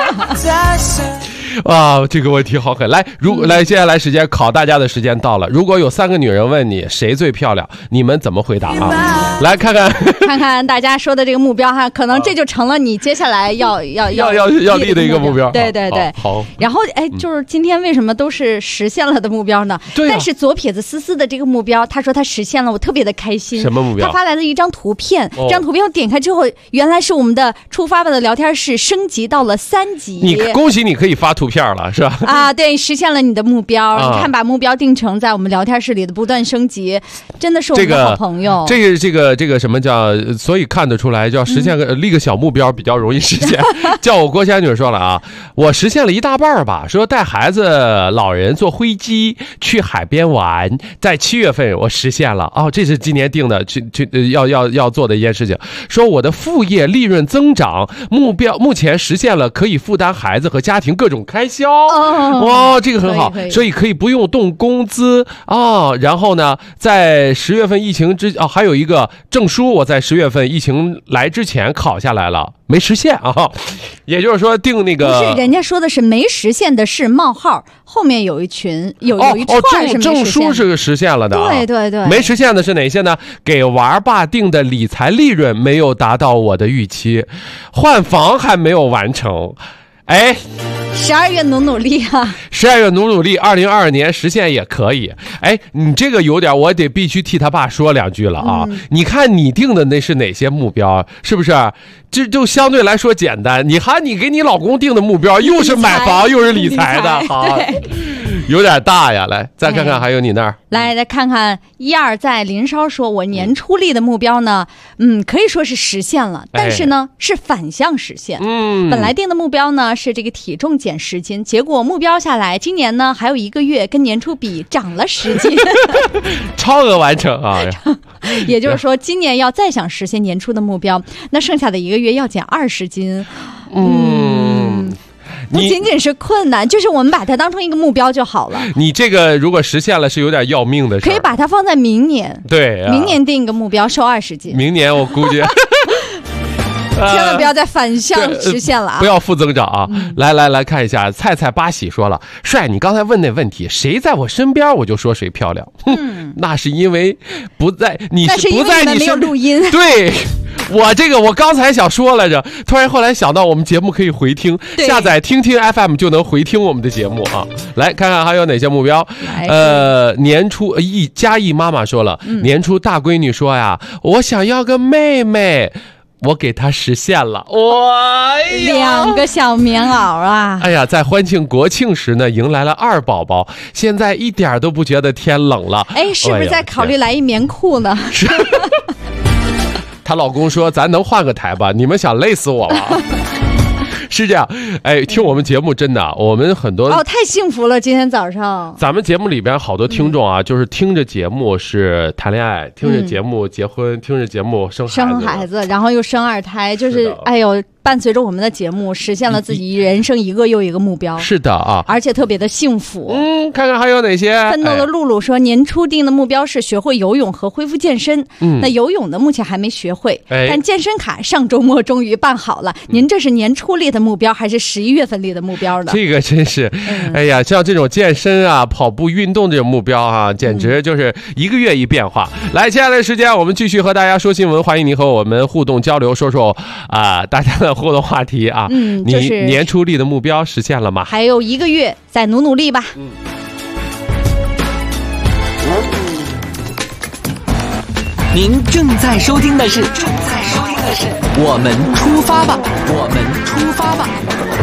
啊，这个问题好狠！来，接下来时间考大家的时间到了。如果有3个女人问你谁最漂亮，你们怎么回答啊？来看看大家说的这个目标哈，可能这就成了你接下来要立的一个目标。 对对对， 好。 然后就是今天为什么都是实现了的目标呢？ 对。 但是左撇子思思的这个目标，他说他实现了，我特别的开心。 什么目标？ 他发来了一张图片，这张图片我点开之后，原来是我们的出发吧的聊天室升级到了3级。 你恭喜，你可以发图片了，是吧？ 啊，对，实现了你的目标。你看，把目标定成在我们聊天室里的不断升级，真的是我们的好朋友。 这个什么叫？所以看得出来，叫实现立个小目标比较容易实现。叫我郭仙女说了啊，我实现了一大半吧，说带孩子、老人坐飞机去海边玩，在7月份我实现了。哦，这是今年定的，要做的一件事情。说我的副业利润增长目标目前实现了，可以负担孩子和家庭各种开销。哇，这个很好，所以可以不用动工资啊。然后呢，在10月份疫情还有一个证书，我在10月份疫情来之前考下来了，没实现啊。也就是说定那个， 不是，人家说的是没实现的是冒号后面有一串是没实现。 证书是实现了的啊。 对对对。 没实现的是哪些呢？给娃爸定的理财利润没有达到我的预期，换房还没有完成。哎 ，12月努力啊 ！12月努力，2022年实现也可以。哎，你这个有点，我得必须替他爸说2句了啊！你看你定的那是哪些目标？是不是？这就相对来说简单。你给你老公定的目标又是买房又是理财的，好，有点大呀。来，再看看还有你那儿。 来看看12在林梢说，我年初立的目标呢，可以说是实现了，但是呢是反向实现。本来定的目标呢是这个体重减10斤，结果目标下来，今年呢还有1个月，跟年初比涨了10斤， 超额完成啊！ 也就是说，今年要再想实现年初的目标，那剩下的1个月要减20斤。不仅仅是困难，就是我们把它当成一个目标就好了。 你这个如果实现了，是有点要命的事。 可以把它放在明年。 对、啊， 明年定一个目标，瘦20斤。 明年我估计。 千万不要再反向实现了啊！ 不要负增长啊！来看一下，菜八喜说了，帅，你刚才问那问题，谁在我身边我就说谁漂亮。那是因为不在你是不在你身边， 没有录音。 对。我刚才想说来着，突然后来想到我们节目可以回听，下载听听 FM 就能回听我们的节目啊。来看看还有哪些目标。年初嘉义妈妈说了，年初大闺女说呀，我想要个妹妹。我给他实现了，哇 ，2个小棉袄啊！ 哎呀，在欢庆国庆时呢，迎来了2宝宝，现在一点都不觉得天冷了。 哎，是不是在考虑来一棉裤呢？ 是。她老公说：“咱能换个台吧？你们想累死我吗？”是这样，哎，听我们节目真的，我们很多太幸福了。今天早上， 咱们节目里边好多听众啊，就是听着节目是谈恋爱，听着节目结婚，听着节目生孩子， 然后又生2胎，就是哎呦。 伴随着我们的节目，实现了自己人生一个又一个目标。 是的啊， 而且特别的幸福。 看看还有哪些？ 奋斗的露露说，年初定的目标是学会游泳和恢复健身。那游泳呢，目前还没学会，但健身卡上周末终于办好了。您这是年初立的目标，还是11月份立的目标呢？ 这个真是，哎呀，像这种健身啊、跑步运动这种目标啊，简直就是一个月一变化。来，接下来的时间我们继续和大家说新闻，欢迎您和我们互动交流，说说大家的互动话题啊。你年初立的目标实现了吗？ 还有1个月，再努力吧。 您正在收听的是我们出发吧，我们出发吧。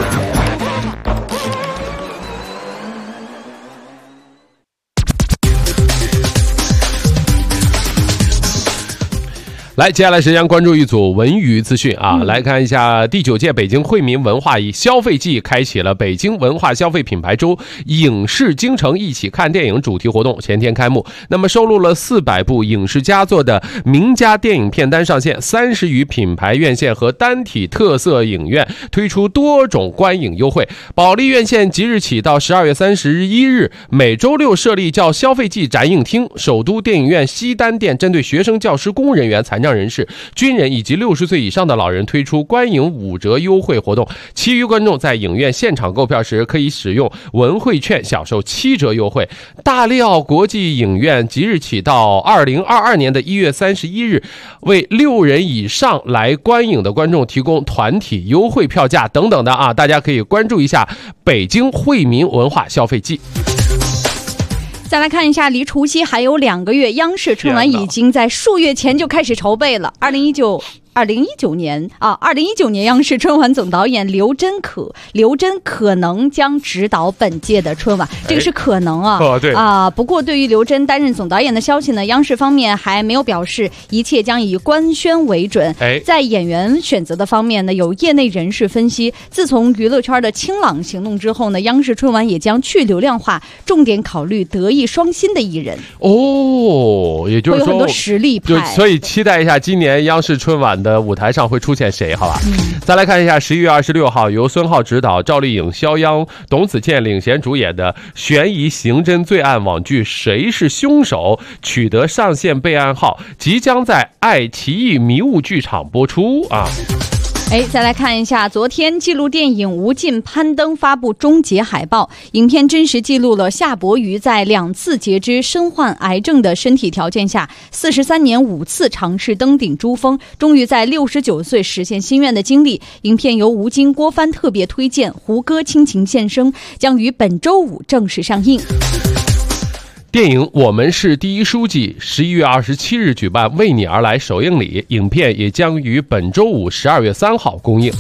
来，接下来时间关注一组文娱资讯啊，来看一下第9届北京惠民文化消费季开启了北京文化消费品牌周影视京城一起看电影主题活动，前天开幕。那么收录了400部影视佳作的名家电影片单上线，30余品牌院线和单体特色影院推出多种观影优惠。保利院线即日起到12月31日，每周六设立叫消费季展映厅。首都电影院西单店针对学生、教师、工人员、残障人士、军人以及60岁以上的老人推出观影5折优惠活动，其余观众在影院现场购票时可以使用文汇券享受7折优惠。大利奥国际影院即日起到2022年的1月31日，为6人以上来观影的观众提供团体优惠票价等等的啊，大家可以关注一下北京惠民文化消费季。 再来看一下，离除夕还有2个月，央视春晚已经在数月前就开始筹备了。2019年央视春晚总导演刘真可能将指导本届的春晚，这个是可能啊。 对不过对于刘真担任总导演的消息呢，央视方面还没有表示，一切将以官宣为准。在演员选择的方面呢，有业内人士分析，自从娱乐圈的清朗行动之后呢，央视春晚也将去流量化，重点考虑德艺双馨的艺人。也就是说会有很多实力派， 所以期待一下今年央视春晚的舞台上会出现谁，好吧？再来看一下11月26号由孙浩执导、赵丽颖、肖央、董子健领衔主演的悬疑刑侦罪案网剧《谁是凶手》取得上线备案号，即将在爱奇艺迷雾剧场播出啊。 再来看一下，昨天纪录电影《无尽攀登》发布终结海报，影片真实记录了夏伯渝在2次截肢、身患癌症的身体条件下，43年5次尝试登顶珠峰，终于在69岁实现心愿的经历。影片由吴京、郭帆特别推荐，胡歌倾情献声，将于本周5正式上映。 电影《我们是第一书记》11月27日举办为你而来首映礼，影片也将于本周512月3号公映。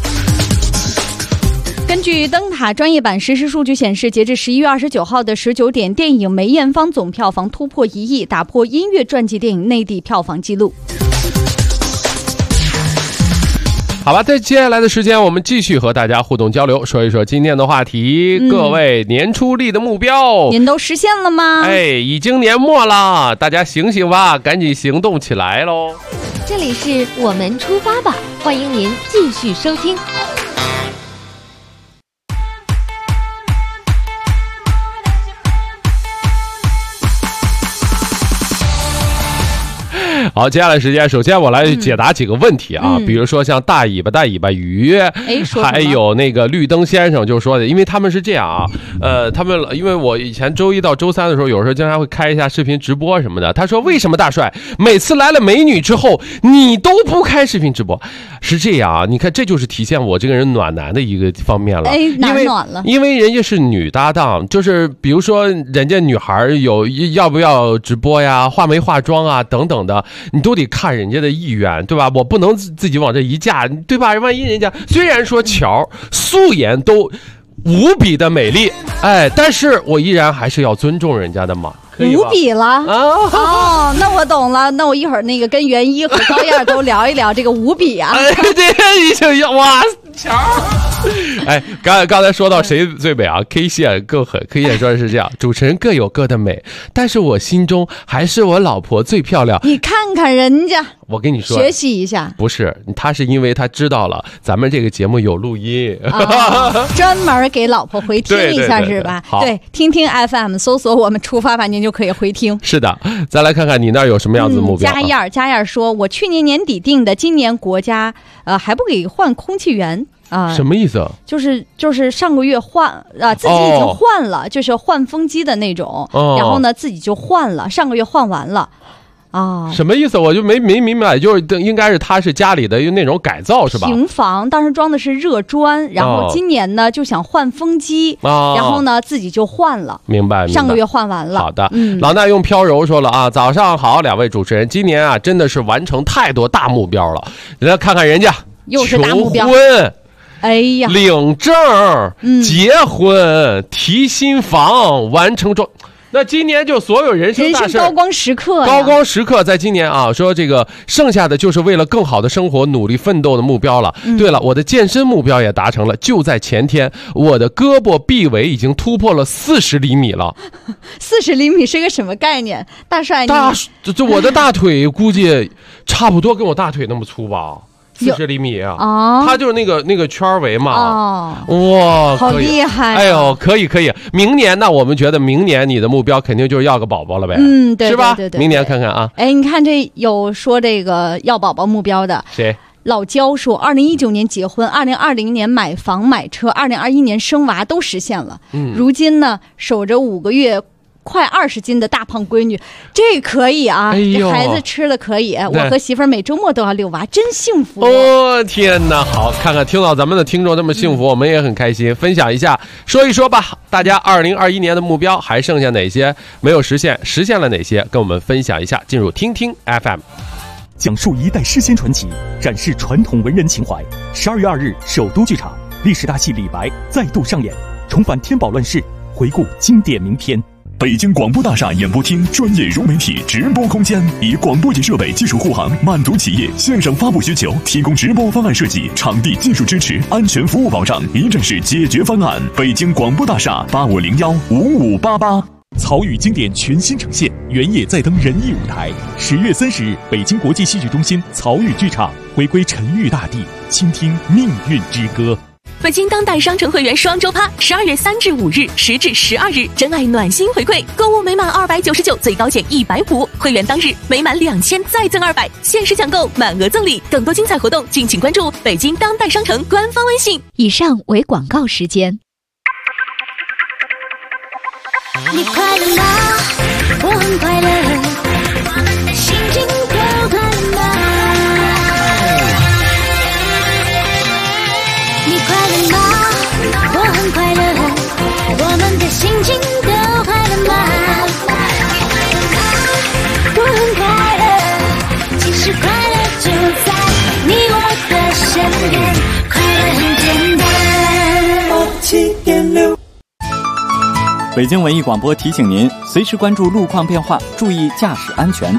根据灯塔专业版实时数据显示，截至11月29号的19点，电影梅艳芳总票房突破1亿，打破音乐传记电影内地票房纪录。 好吧，在接下来的时间我们继续和大家互动交流，说一说今天的话题。各位年初立的目标您都实现了吗？ 已经年末了，大家醒醒吧，赶紧行动起来咯。 这里是我们出发吧，欢迎您继续收听。 好，接下来时间，首先我来解答几个问题啊，比如说像大尾巴鱼，还有那个绿灯先生就说的，因为他们是这样啊，他们因为我以前周1到周3的时候，有时候经常会开一下视频直播什么的。他说为什么大帅每次来了美女之后，你都不开视频直播？是这样啊，你看这就是体现我这个人暖男的一个方面了。 哪暖了？ 因为人家是女搭档，就是比如说人家女孩要不要直播呀，化没化妆啊等等的。你都得看人家的意愿，对吧？我不能自己往这一架，对吧？万一人家虽然说乔素颜都无比的美丽，但是我依然还是要尊重人家的嘛。 无比了那我懂了。那我一会儿那个跟袁一和高燕都聊一聊这个无比啊。 对，哇，乔。 哎，刚才说到谁最美啊 ？K 线更狠 ，K 线说的是这样：主持人各有各的美，但是我心中还是我老婆最漂亮。 你看看人家， 我跟你说， 学习一下。 不是，他是因为他知道了咱们这个节目有录音， 专门给老婆回听一下是吧？对，听听 FM， 搜索我们出发吧，您就可以回听。 是的，再来看看你那儿有什么样子的目标。 家燕说，我去年年底定的，今年国家还不给换空气源。 什么意思？ 就是上个月换自己已经换了，就是换风机的那种，然后呢自己就换了，上个月换完了。 什么意思？我就没明白，就是应该是他是家里的那种改造是吧？ 平房当时装的是热砖，然后今年呢就想换风机，然后呢自己就换了。 明白。 上个月换完了。 好的，老衲用飘柔说了啊，早上好，两位主持人，今年啊真的是完成太多大目标了。你来看看人家， 又是大目标。 求婚。 哎呀， 领证、结婚、提新房、完成装，那今年就所有人生大事高光时刻， 高光时刻在今年啊！说这个剩下的就是为了更好的生活努力奋斗的目标了。对了，我的健身目标也达成了，就在前天，我的胳膊臂围已经突破了40厘米了。 40厘米是个什么概念？大帅， 就我的大腿估计差不多跟我大腿那么粗吧。40厘米啊，它就是那个圈围嘛。哇， 好厉害！ 哎呦，可以。明年呢，我们觉得明年你的目标肯定就是要个宝宝了呗。 对， 是吧？ 对。 明年看看啊。 哎，你看这有说这个要宝宝目标的谁？ 老焦说，2019年结婚，2020年买房买车，2021年生娃都实现了。如今呢，守着5个月。快20斤的大胖闺女，这可以啊！这孩子吃的可以。我和媳妇儿每周末都要遛娃，真幸福。 天哪！好，看看听到咱们的听众这么幸福，我们也很开心。分享一下，说一说吧，大家2021年的目标还剩下哪些没有实现？实现了哪些？跟我们分享一下。进入听听 FM， 讲述一代诗仙传奇，展示传统文人情怀。12月2日，首都剧场历史大戏李白再度上演，重返天宝乱世，回顾经典名篇。 北京广播大厦演播厅专业融媒体直播空间，以广播节设备技术护航，满足企业线上发布需求，提供直播方案设计、场地技术支持、安全服务保障，一站式解决方案。北京广播大厦85015588。 曹禺经典全新呈现，原野再登人艺舞台。10月30日，北京国际戏剧中心曹禺剧场回归沉郁大地，倾听命运之歌。 北京当代商城会员双周趴，12月3至5日，10至12日，真爱暖心回馈，购物每满299，最高减150，会员当日每满2000再赠200，限时抢购，满额赠礼。更多精彩活动，敬请关注北京当代商城官方微信。 以上为广告时间。 你快乐吗？我很快乐，我们的心情都快乐吗？你快乐吗？我很快乐，我们的心情都快乐吗？我很快乐，其实快乐就在你我的身边，快乐很简单。7.6 北京文艺广播提醒您，随时关注路况变化，注意驾驶安全。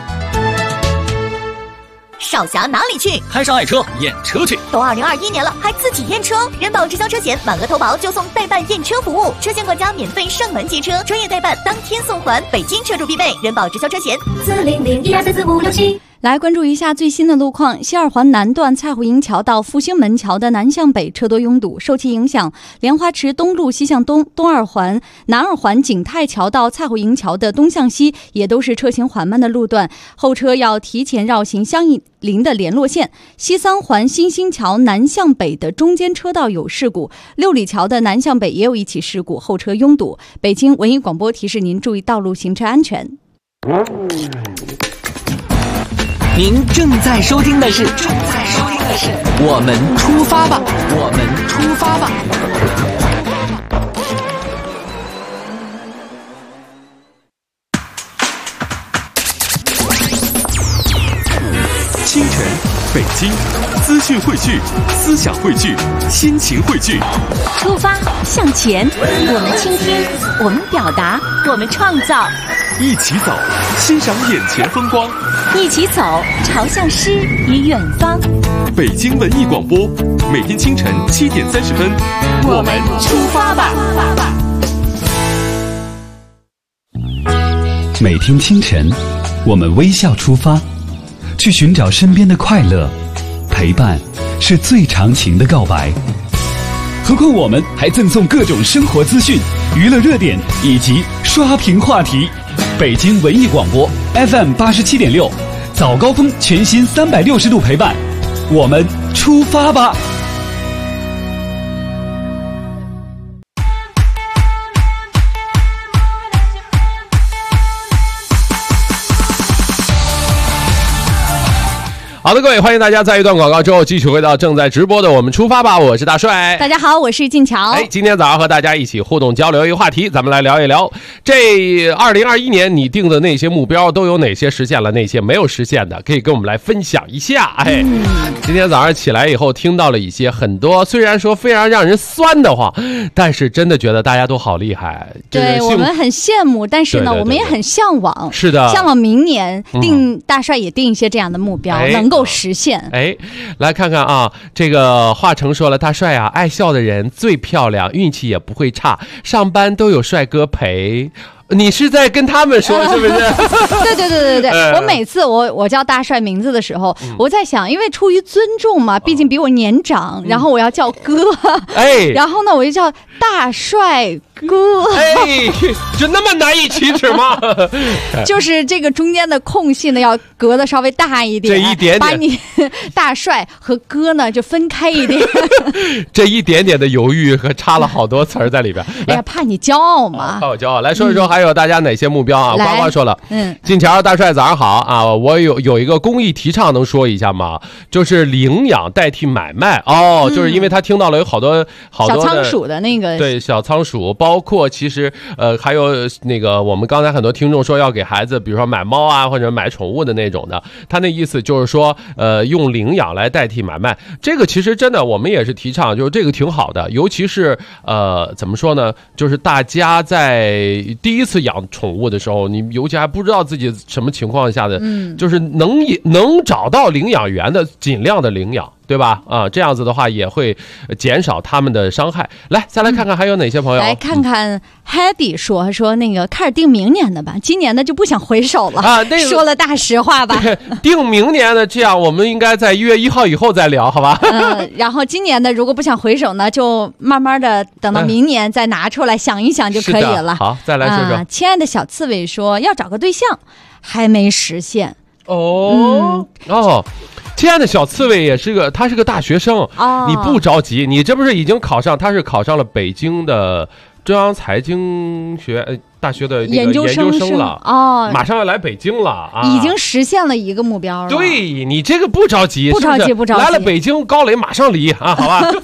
少侠哪里去？ 开上爱车验车去。 都2021年了，还自己验车？人保直销车险，满额投保就送代办验车服务，车险管家免费上门接车，专业代办当天送还，北京车主必备。人保直销车险40012444567。 来关注一下最新的路况。西二环南段蔡虎营桥到复兴门桥的南向北车多拥堵，受其影响，莲花池东路西向东、东二环、南二环景泰桥到蔡虎营桥的东向西也都是车行缓慢的路段，后车要提前绕行相应邻的联络线。西三环新兴桥南向北的中间车道有事故，六里桥的南向北也有一起事故，后车拥堵。北京文艺广播提示您注意道路行车安全。 您正在收听的是我们出发吧，我们出发吧。 清晨，北京，资讯汇聚，思想汇聚，心情汇聚。 出发向前，我们倾听，我们表达，我们创造， 一起走，欣赏眼前风光， 一起走，朝向诗与远方。 北京文艺广播，每天清晨7点30分， 我们出发吧。 每天清晨，我们微笑出发，去寻找身边的快乐。陪伴是最长情的告白。何况我们还赠送各种生活资讯、娱乐热点以及刷屏话题。北京文艺广播 FM 87.6，早高峰全新360度陪伴，我们出发吧。 好的，各位，欢迎大家在一段广告之后继续回到正在直播的我们出发吧，我是大帅。 大家好，我是静乔。 今天早上和大家一起互动交流一个话题，咱们来聊一聊这2021年你定的那些目标都有哪些实现了，哪些没有实现的，可以跟我们来分享一下。今天早上起来以后听到了一些很多虽然说非常让人酸的话，但是真的觉得大家都好厉害。 对，我们很羡慕，但是呢，我们也很向往。 是的， 向往明年大帅也定一些这样的目标，能够实现。 来看看啊，这个华成说了，大帅啊，爱笑的人最漂亮，运气也不会差，上班都有帅哥陪。你是在跟他们说是不是？ 对，我每次我叫大帅名字的时候，我在想，因为出于尊重嘛，毕竟比我年长，然后我要叫哥，然后呢我就叫大帅哥， 就那么难以启齿吗？ 就是这个中间的空隙呢要隔得稍微大一点， 这一点点把你大帅和哥呢就分开一点， 这一点点的犹豫和插了好多词儿在里边。 哎呀，怕你骄傲嘛， 怕我骄傲。来说一说还有大家哪些目标啊？呱呱说了，金桥大帅早上好啊！我有一个公益提倡能说一下吗？就是领养代替买卖哦，就是因为他听到了有好多小仓鼠的那个， 对，小仓鼠，包括其实还有那个我们刚才很多听众说要给孩子比如说买猫啊或者买宠物的那种的，他那意思就是说用领养来代替买卖，这个其实真的我们也是提倡，就是这个挺好的，尤其是怎么说呢，就是大家在第一次养宠物的时候，你尤其还不知道自己什么情况下的，就是能找到领养员的尽量的领养，对吧？这样子的话也会减少他们的伤害。来，再来看看还有哪些朋友。 来看看 Happy 说那个开始定明年的吧，今年的就不想回首了啊。说了大实话吧。 定明年的，这样我们应该在1月1号以后再聊，好吧？ 然后今年的如果不想回首呢，就慢慢的等到明年再拿出来想一想就可以了。 好，再来说说。 亲爱的小刺猬说要找个对象，还没实现。 亲爱的小刺猬他是个大学生，你不着急，你这不是已经他是考上了北京的中央财经大学的研究生了马上要来北京了已经实现了一个目标了。 对，你这个不着急， 不着急， 来了北京高磊马上离啊，好吧？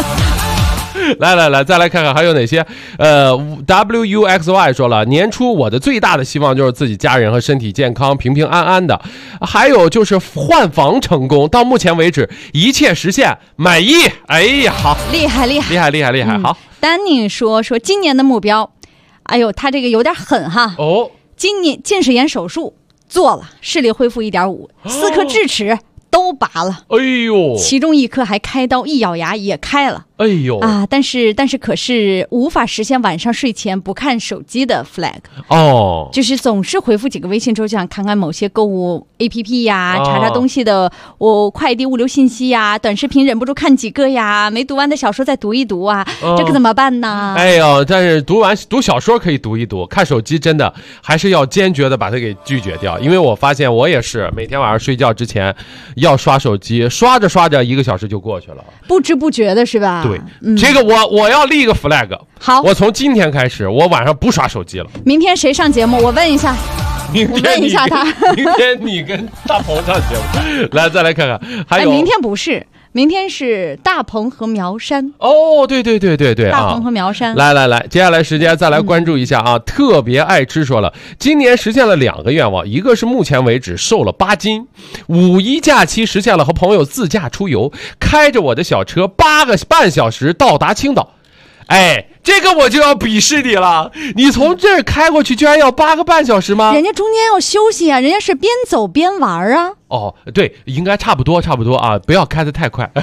来，再来看看还有哪些。WUXY 说了，年初我的最大的希望就是自己家人和身体健康，平平安安的。还有就是换房成功，到目前为止一切实现，满意。哎呀，好， 厉害！ 好。 丹尼说今年的目标，哎呦，他这个有点狠哈。今年近视眼手术做了，视力恢复1.5，4颗智齿都拔了， 哎呦， 其中1颗还开刀，一咬牙也开了， 哎呦啊！但是可是无法实现晚上睡前不看手机的 flag 就是总是回复几个微信之后就想看看某些购物 APP 呀，查东西的快递物流信息呀，短视频忍不住看几个呀，没读完的小说再读一读啊，这可怎么办呢？ 哎呦，但是读小说可以读一读，看手机真的还是要坚决的把它给拒绝掉，因为我发现我也是每天晚上睡觉之前要刷手机，刷着1个小时就过去了， 不知不觉的是吧？ 对，这个我要立一个 flag， 好， 我从今天开始，我晚上不刷手机了。 明天谁上节目？我问一下。我问一下他。 明天你跟大鹏上节目，来再来看看。还有， 明天不是。明天是大鹏和苗山对大鹏和苗山。 来，接下来时间再来关注一下啊！特别爱吃说了，今年实现了2个愿望，一个是目前为止瘦了8斤，5一假期实现了和朋友自驾出游，开着我的小车8个半小时到达青岛。哎， 这个我就要鄙视你了，你从这儿开过去居然要8个半小时吗？ 人家中间要休息啊，人家是边走边玩啊。 哦，对，应该差不多啊，不要开得太快。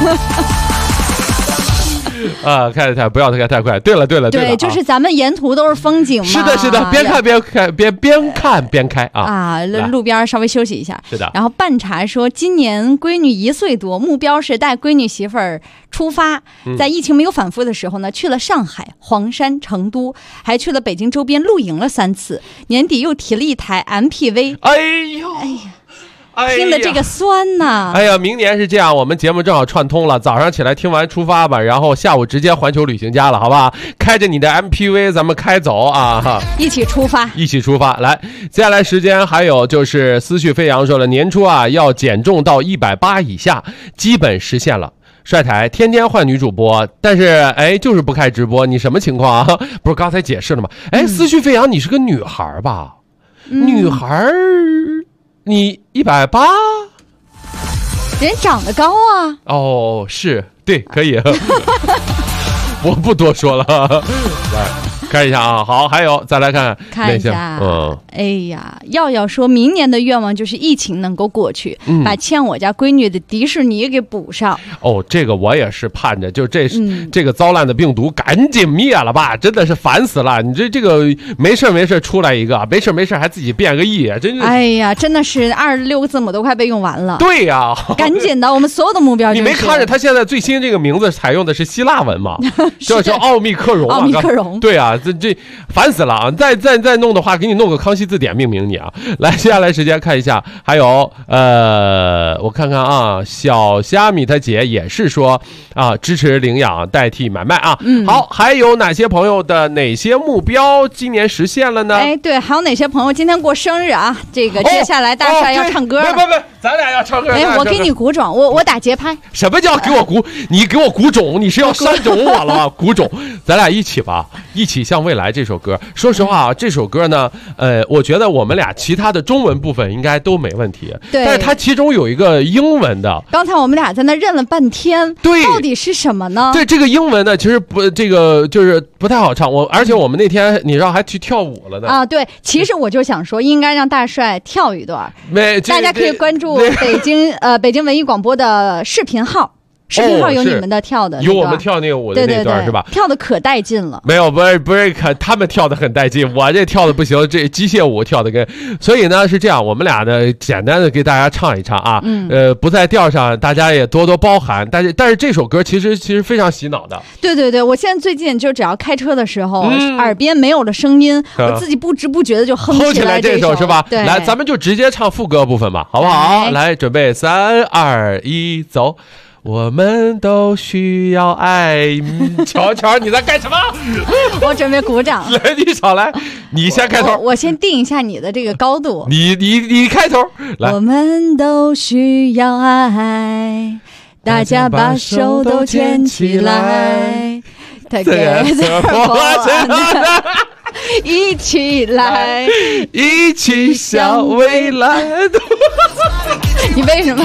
啊，不要开太快。对了， 对，就是咱们沿途都是风景嘛。 是的，边看边开啊。 啊，路边稍微休息一下。 是的。 然后半茶说，今年闺女1岁多，目标是带闺女媳妇儿出发。在疫情没有反复的时候呢，去了上海、黄山、成都，还去了北京周边露营了3次。年底又提了一台 MPV。 哎呀， 听的这个酸呐！ 哎呀，明年是这样，我们节目正好串通了，早上起来听完出发吧，然后下午直接环球旅行家了，好不好？开着你的 MPV， 咱们开走啊！ 一起出发。 来，接下来时间还有就是思绪飞扬说了，年初啊要减重到180以下，基本实现了。帅台天天换女主播，但是就是不开直播，你什么情况啊？不是刚才解释了吗？思绪飞扬，你是个女孩吧？女孩你180， 人长得高啊。 哦，是对，可以。我不多说了。来看一下啊，好，还有再来看一下。哎呀，耀说明年的愿望就是疫情能够过去，把欠我家闺女的迪士尼给补上。 哦，这个我也是盼着，就这个糟烂的病毒赶紧灭了吧，真的是烦死了。你这个没事出来一个，没事还自己变个亿，真是。 哎呀，真的是26个字母都快被用完了。 对呀， 赶紧的，我们所有的目标。 你没看着他现在最新这个名字采用的是希腊文吗？叫奥密克戎。 奥密克戎。 对啊。这烦死了啊！再弄的话，给你弄个康熙字典命名你啊！来，接下来时间看一下，还有我看看啊，小虾米他姐也是说啊，支持领养代替买卖啊。好，还有哪些朋友的哪些目标今年实现了呢？ 对，还有哪些朋友今天过生日啊？这个接下来大帅要唱歌了。 不，咱俩要唱歌。 我给你鼓种，我打节拍。 什么叫给我鼓？你给我鼓种，你是要煽种我了吗？鼓种，咱俩一起吧，一起向未来这首歌。说实话啊，这首歌呢，我觉得我们俩其他的中文部分应该都没问题， 对， 但是它其中有一个英文的。 刚才我们俩在那认了半天， 对， 到底是什么呢？ 对，这个英文呢，其实这个就是不太好唱。而且我们那天你知道还去跳舞了呢。啊， 对，其实我就想说，应该让大帅跳一段，大家可以关注北京文艺广播的视频号。视频号有你们的跳的， 有我们跳那个舞的那段，是吧？ 跳的可带劲了。 没有，不是，他们跳的很带劲，我这跳的不行，这机械舞跳的跟。所以呢是这样，我们俩呢简单的给大家唱一唱啊，不在调上，大家也多多包涵。但是这首歌其实非常洗脑的。 对，我现在最近就只要开车的时候，耳边没有了声音，我自己不知不觉的就哼起来这首是吧？ 对， 来，咱们就直接唱副歌部分吧，好不好？来，准备3、2、1，走。我们都需要爱。乔，你在干什么？ 我准备鼓掌。 来，你少来，你先开头。 我先定一下你的这个高度。 你开头。来， 我们都需要爱，大家把手都牵起来。一起来， 一起向未来。 你为什么？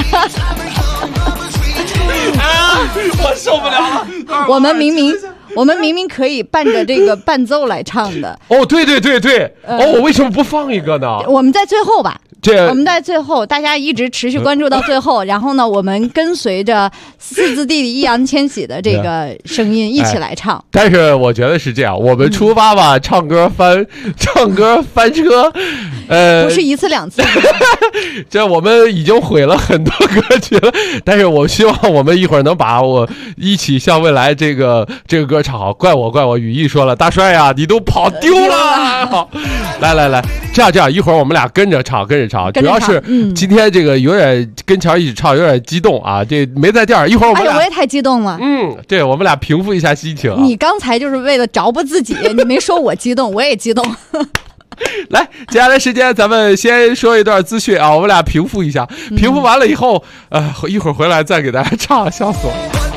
我受不了了。 我们明明可以伴着这个伴奏来唱的。 哦，对。我为什么不放一个呢？ 我们在最后吧。我们在最后，大家一直持续关注到最后，然后呢，我们跟随着四字弟弟易烊千玺的这个声音一起来唱。 但是我觉得是这样，我们出发吧，唱歌翻车， 不是1次2次。 这我们已经毁了很多歌曲了，但是我希望我们一会儿能把我一起向未来这个歌唱好。怪我，语义说了，大帅呀，你都跑丢了。好，来，这样，一会儿我们俩跟着唱。主要是今天这个有点跟乔一起唱，有点激动啊，这没在调。一会儿我们俩， 我也太激动了。 对，我们俩平复一下心情。 你刚才就是为了着不自己，你没说我激动，我也激动。 来，接下来时间咱们先说一段资讯啊，我们俩平复一下，平复完了以后，一会儿回来再给大家唱，笑死我。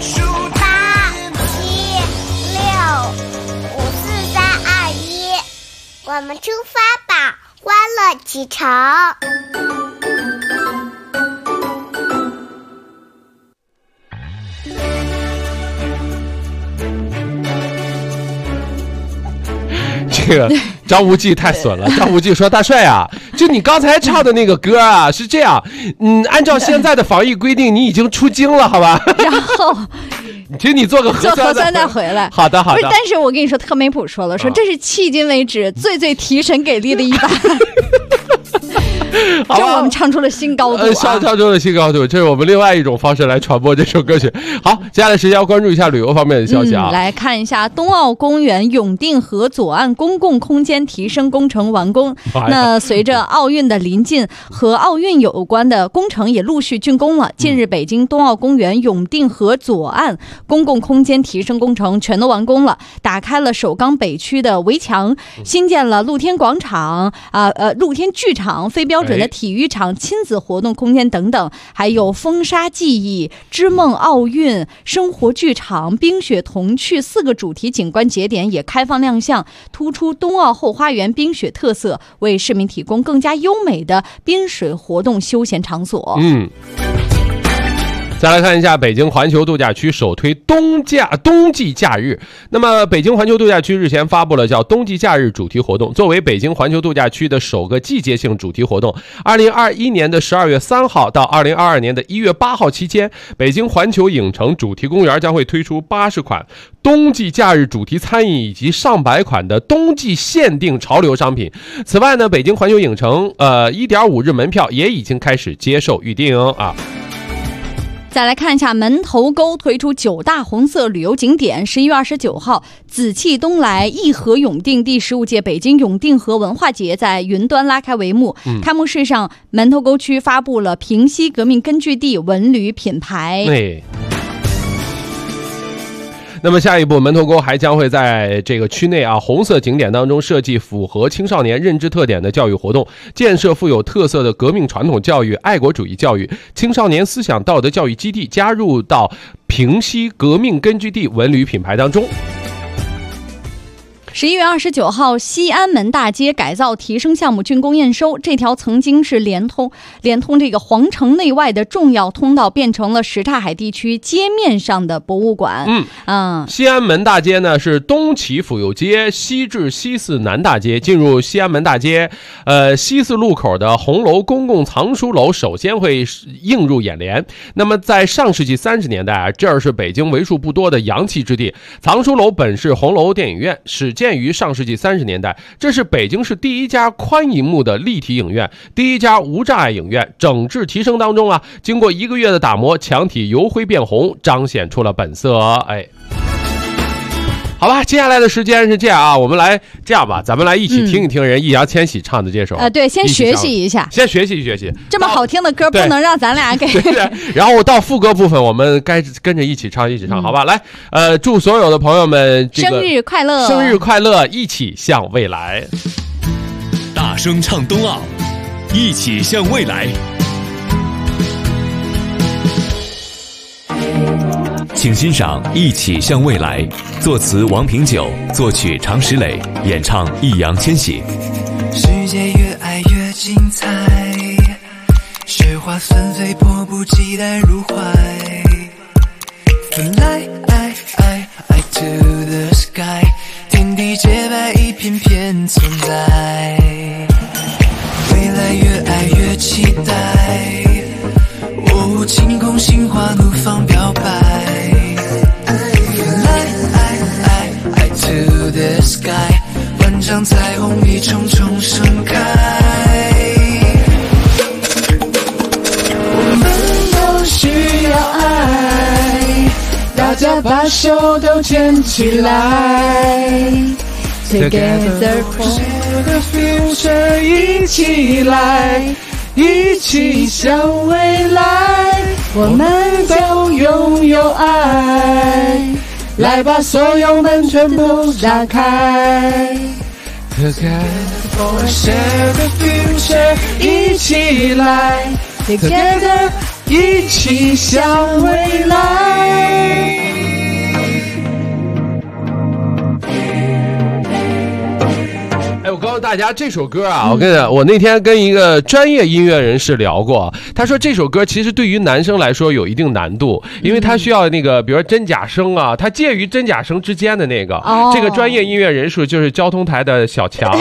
8、7、6、5、4、3、2、1，我们出发吧，欢乐启程。 个张无忌太损了。张无忌说：“大帅啊，就你刚才唱的那个歌啊，是这样，按照现在的防疫规定，你已经出京了，好吧？ 然后。” 请你做个核酸再回来。 好的。 不是，但是我跟你说，特美普说了，说这是迄今为止最提神给力的一版。这我们唱出了新高度唱出了新高度，这是我们另外一种方式来传播这首歌曲。好，接下来时间要关注一下旅游方面的消息啊。 来看一下冬奥公园永定河左岸公共空间提升工程完工。那随着奥运的临近，和奥运有关的工程也陆续竣工了。近日，北京冬奥公园永定河左岸公共空间提升工程全都完工了，打开了首钢北区的围墙，新建了露天广场露天剧场、非标准的体育场、亲子活动空间等等，还有风沙记忆、织梦奥运、生活剧场、冰雪童趣4个主题景观节点也开放亮相，突出冬奥后花园冰雪特色，为市民提供更加优美的滨水活动休闲场所。 再来看一下北京环球度假区首推冬季假日。那么北京环球度假区日前发布了叫冬季假日主题活动，作为北京环球度假区的首个季节性主题活动，2021年的12月3号到2022年的1月8号期间，北京环球影城主题公园将会推出80款冬季假日主题餐饮以及上百款的冬季限定潮流商品。此外呢，北京环球影城1.5日门票也已经开始接受预定啊。 再来看一下门头沟推出9大红色旅游景点。11月29号，紫气东来，一河永定第15届北京永定河文化节在云端拉开帷幕。开幕式上，门头沟区发布了平西革命根据地文旅品牌。 那么下一步，门头沟还将会在这个区内红色景点当中设计符合青少年认知特点的教育活动，建设富有特色的革命传统教育、爱国主义教育、青少年思想道德教育基地，加入到平西革命根据地文旅品牌当中。 11月29号，西安门大街改造提升项目竣工验收。这条曾经是连通这个皇城内外的重要通道，变成了什刹海地区街面上的博物馆。 西安门大街呢是东起府右街，西至西四南大街。进入西安门大街，西四路口的红楼公共藏书楼首先会映入眼帘。那么在上世纪30年代这儿是北京为数不多的洋气之地。藏书楼本是红楼电影院，始建于上世纪30年代，这是北京市第一家宽银幕的立体影院，第一家无障碍影院。整治提升当中经过1个月的打磨，墙体由灰变红，彰显出了本色。好吧，接下来的时间是这样我们来这样吧，咱们来一起听一听人易烊千玺唱的这首对，先学习一下， 先学习学习。 这么好听的歌不能让咱俩给然后到副歌部分我们该跟着一起唱好吧。来祝所有的朋友们生日快乐， 生日快乐，一起向未来。 大声唱冬奥，一起向未来。请欣赏《一起向未来》，作词王平久，作曲常石磊，演唱易烊千玺。 世界越爱越精彩，雪花纷飞，迫不及待入怀。Fly to the sky， 天地洁白，一片片存在。未来越爱越期待，晴空心花怒放表白。Fly to the sky， 万丈彩虹一重重盛开。我们都需要爱，大家把手都牵起来。Together for the future， 一起来，一起向未来，我们都拥有爱，来把所有门全部打开。Together for share the future， 一起来 Together， 一起向未来。 哎，我告诉大家这首歌啊，我跟你讲，我那天跟一个专业音乐人士聊过，他说这首歌其实对于男生来说有一定难度，因为他需要那个比如说真假声啊，他介于真假声之间的那个，这个专业音乐人士就是交通台的小强。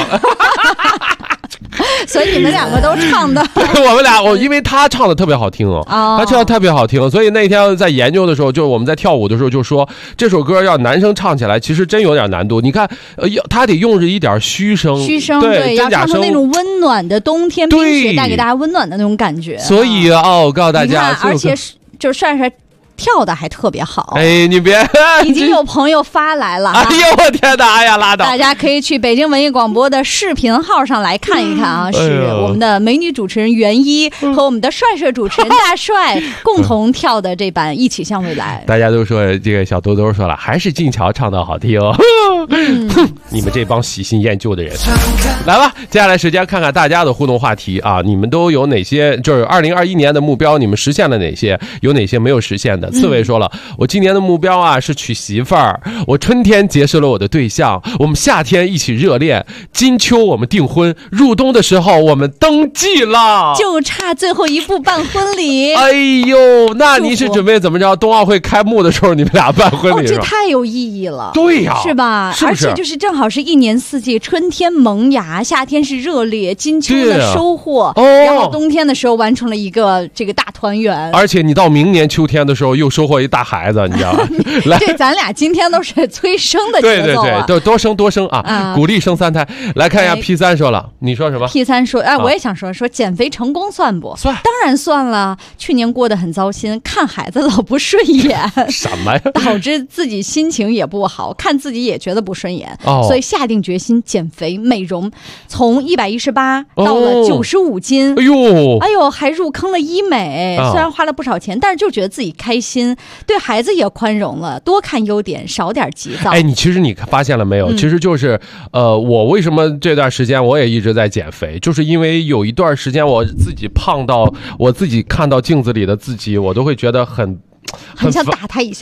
所以你们两个都唱的， 对，我们俩，因为他唱的特别好听他唱的特别好听，所以那天在研究的时候，就我们在跳舞的时候就说，这首歌要男生唱起来，其实真有点难度。你看，他得用着一点虚声，对， 要唱成那种温暖的冬天冰雪带给大家温暖的那种感觉。 所以我告诉大家， 而且就是帅帅跳的还特别好， 哎，你别， 已经有朋友发来了， 哎呦我天哪，哎呀拉倒！ 大家可以去北京文艺广播的视频号上来看一看啊，是我们的美女主持人袁一和我们的帅帅主持人大帅共同跳的这版《一起向未来》。 大家都说这个小兜兜说了，还是静乔唱的好听，你们这帮喜新厌旧的人。来吧，接下来时间看看大家的互动话题啊，你们都有哪些？就是2021年的目标，你们实现了哪些？有哪些没有实现的？刺猬说了，我今年的目标啊是娶媳妇儿，我春天结识了我的对象，我们夏天一起热恋，金秋我们订婚，入冬的时候我们登记了， 就差最后一步办婚礼。 哎呦，那你是准备怎么着？冬奥会开幕的时候你们俩办婚礼？ 这太有意义了。 对呀， 是吧？ 是不是？ 而且就是正好是一年四季，春天萌芽，夏天是热烈，金秋的收获，然后冬天的时候完成了一个这个大团圆。 而且你到明年秋天的时候又收获一大孩子，你知道吗？ 对，咱俩今天都是催生的节奏啊， 对，多生啊，鼓励生3胎。来看一下 P3 说了，你说什么 ？P3 说，我也想说减肥成功算不？ 算， 当然算了。去年过得很糟心，看孩子老不顺眼， 什么呀？ 导致自己心情也不好，看自己也觉得不顺眼，所以下定决心减肥美容，从118到了95斤。哎呦，还入坑了医美，虽然花了不少钱，但是就觉得自己开心，对孩子也宽容了，多看优点，少点急躁。 哎，其实你发现了没有？其实就是我为什么这段时间我也一直在减肥，就是因为有一段时间我自己胖到我自己看到镜子里的自己，我都会觉得很想打他一下，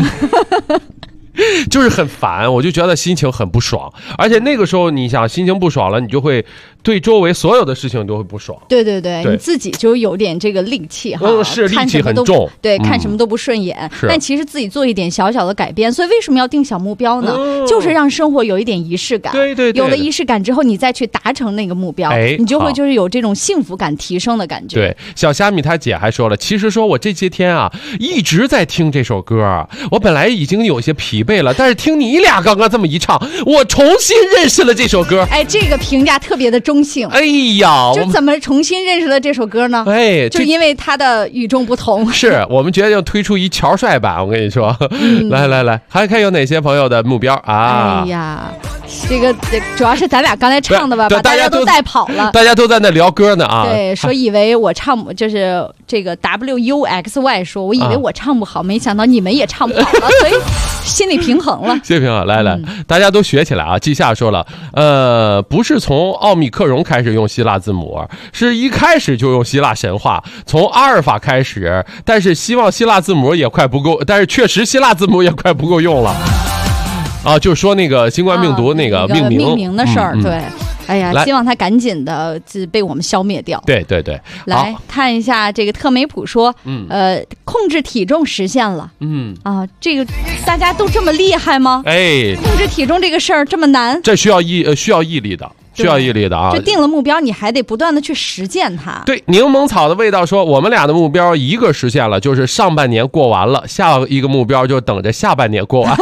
就是很烦，我就觉得心情很不爽，而且那个时候你想心情不爽了，你就会对周围所有的事情都会不爽。 对，你自己就有点这个戾气哈， 是戾气很重， 对，看什么都不顺眼。但其实自己做一点小小的改变，所以为什么要定小目标呢？就是让生活有一点仪式感。对，有了仪式感之后，你再去达成那个目标，你就会就是有这种幸福感提升的感觉。 对，小虾米他姐还说了，其实说我这些天啊一直在听这首歌，我本来已经有些疲惫了，但是听你俩刚刚这么一唱，我重新认识了这首歌。 哎，这个评价特别的中性。 哎呀， 就怎么重新认识了这首歌呢？ 哎， 就因为它的与众不同。 是我们决定推出一乔帅版，我跟你说，来，还看有哪些朋友的目标啊？ 哎呀，这个主要是咱俩刚才唱的吧，把大家都带跑了， 大家都在那聊歌呢啊。 对，说以为我唱就是这个 WUXY 说，我以为我唱不好，没想到你们也唱不好了，所以心理平衡了。 心理平衡，来，大家都学起来啊！季夏说了，不是从奥密克戎开始用希腊字母，是一开始就用希腊神话，从阿尔法开始，但是希望希腊字母也快不够，但是确实希腊字母也快不够用了。啊，就是说那个新冠病毒那个命名的事儿，对。哎呀，希望它赶紧的被我们消灭掉。 对， 来看一下这个特梅普说，控制体重实现了。这个大家都这么厉害吗？ 哎， 控制体重这个事儿这么难？ 这需要毅力的。啊！ 就定了目标，你还得不断的去实践它。 对，柠檬草的味道说，我们俩的目标一个实现了，就是上半年过完了，下一个目标就等着下半年过完。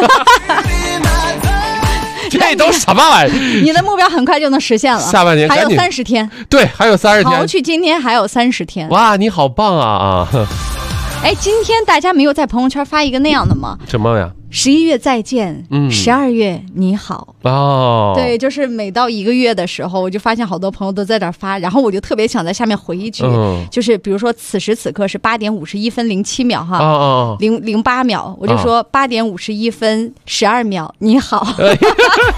这都什么玩意儿？ 你的目标很快就能实现了， 下半年还有30天。 对，还有30天。 刨去今天还有30天。 哇，你好棒啊！ 哎，今天大家没有在朋友圈发一个那样的吗？ 什么呀 ？11月再见，12月你好。对，就是每到1个月的时候，我就发现好多朋友都在这发，然后我就特别想在下面回一句，就是比如说此时此刻是8点51分07秒哈，08秒，我就说8点51分12秒你好。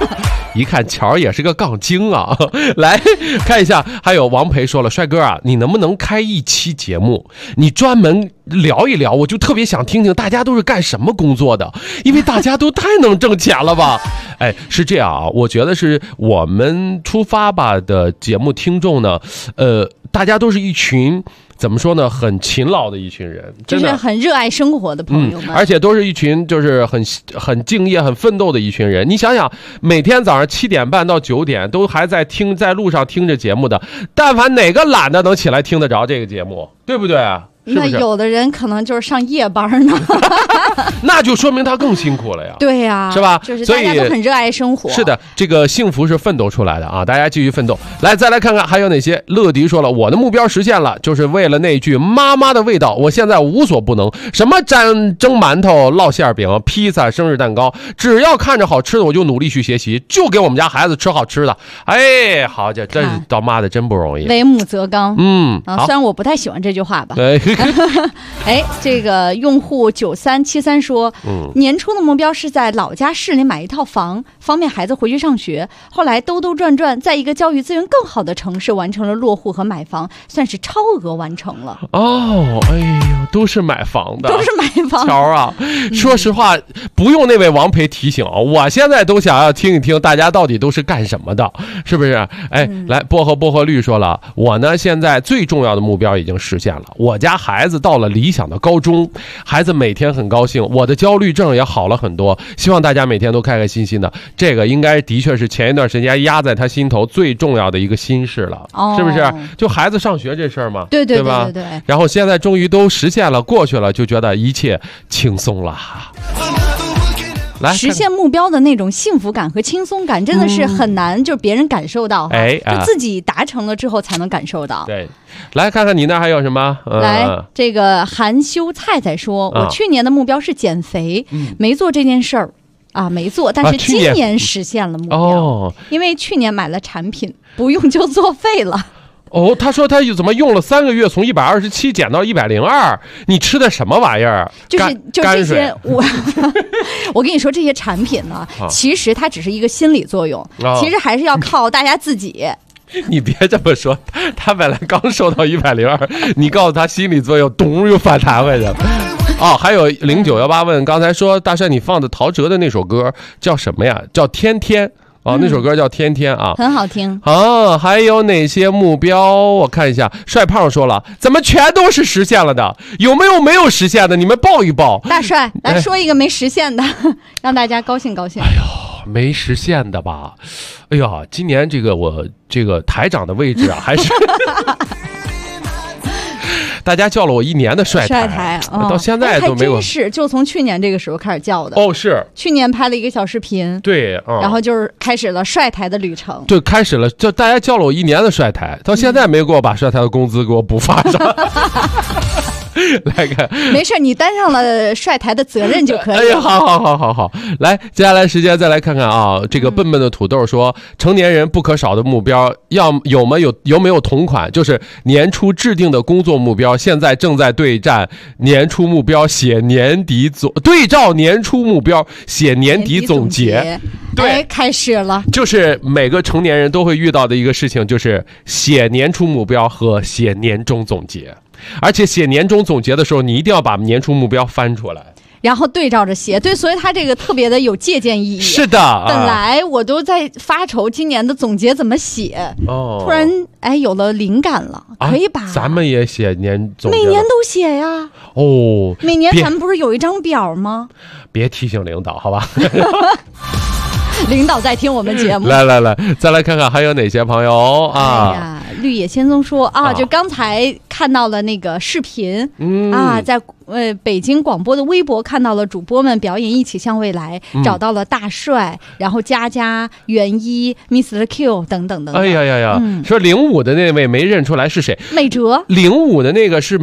一看乔也是个杠精啊。来看一下，还有王培说了，帅哥啊，你能不能开一期节目，你专门聊一聊，我就特别想听听大家都是干什么工作的，因为大家都太能挣钱了吧。哎，是这样啊，我觉得是我们出发吧的节目听众呢，大家都是一群怎么说呢，很勤劳的一群人， 就是很热爱生活的朋友们， 而且都是一群就是很敬业、很奋斗的一群人。你想想，每天早上7点半到9点都还在路上听着节目的，但凡哪个懒的能起来听得着这个节目，对不对啊？ 那有的人可能就是上夜班呢， 那就说明他更辛苦了呀。 对呀， 是吧？ 就是大家都很热爱生活。 是的，这个幸福是奋斗出来的啊！大家继续奋斗。来，再来看看还有哪些。乐迪说了，我的目标实现了，就是为了那句妈妈的味道，我现在无所不能，什么蒸馒头、烙馅饼、披萨、生日蛋糕，只要看着好吃的我就努力去学习，就给我们家孩子吃好吃的。哎，好家伙，这当妈的真不容易。 为母则刚。 好， 虽然我不太喜欢这句话吧。哎，这个用户9373说，年初的目标是在老家市里买一套房，方便孩子回去上学。后来兜兜转转，在一个教育资源更好的城市完成了落户和买房，算是超额完成了。 哦，哎呦，都是买房的， 都是买房。 乔啊，说实话，不用那位王培提醒，我现在都想要听一听大家到底都是干什么的，是不是？哎，来，薄荷绿说了，我呢现在最重要的目标已经实现了，我家孩子到了理想的高中，孩子每天很高兴，我的焦虑症也好了很多，希望大家每天都开开心心的。这个应该的确是前一段时间压在他心头最重要的一个心事了，是不是？就孩子上学这事儿嘛， 对吧？ 对。 然后现在终于都实现了，过去了，就觉得一切轻松了。来， 实现目标的那种幸福感和轻松感真的是很难，就是别人感受到，就自己达成了之后才能感受到。 对，来看看你那还有什么？ 来，这个含羞菜菜说，我去年的目标是减肥，没做这件事儿啊，没做，但是今年实现了目标，因为去年买了产品，不用就作废了。 哦，他说他怎么用了3个月，从127减到102，你吃的什么玩意儿？ 就这些，我跟你说，这些产品呢，其实它只是一个心理作用，其实还是要靠大家自己。 你别这么说，他本来刚瘦到102，你告诉他心理作用，咚又反弹回去了。哦，还有0918问，刚才说大帅你放的陶喆的那首歌叫什么呀？叫天天。那首歌叫天天啊， 很好听啊。还有哪些目标？我看一下，帅胖说了，怎么全都是实现了的？有没有实现的？你们报一报。 大帅来说一个没实现的，让大家高兴高兴。 哎呦，没实现的吧？哎呀，今年我这个台长的位置啊，还是大家叫了我1年的帅台，到现在都没有。 真是，就从去年这个时候开始叫的。 哦，是去年拍了一个小视频， 对， 然后就是开始了帅台的旅程。 对，开始了，就大家叫了我1年的帅台，到现在没给我把帅台的工资给我补发上。来看， 没事，你担上了帅台的责任就可以了。 哎呀，好，来，接下来时间再来看看啊，这个笨笨的土豆说，成年人不可少的目标有没有同款？就是年初制定的工作目标，现在正在对照年初目标写年底总结。对， 开始了， 就是每个成年人都会遇到的一个事情，就是写年初目标和写年终总结。而且写年终总结的时候，你一定要把年初目标翻出来， 然后对照着写。对，所以它这个特别的有借鉴意义。 是的， 本来我都在发愁今年的总结怎么写，突然有了灵感了，可以把咱们也写年总结， 每年都写呀。 哦， 每年咱们不是有一张表吗？ 别提醒领导，好吧？ 领导在听我们节目。 来，再来看看还有哪些朋友啊？ 哎呀，绿野仙踪说啊，就刚才看到了那个视频，在北京广播的微博看到了主播们表演《一起向未来》，找到了大帅，然后佳佳、袁一、Mr. Q 等等等。 哎呀，说05的那位没认出来是谁？ 美哲。 05的那个是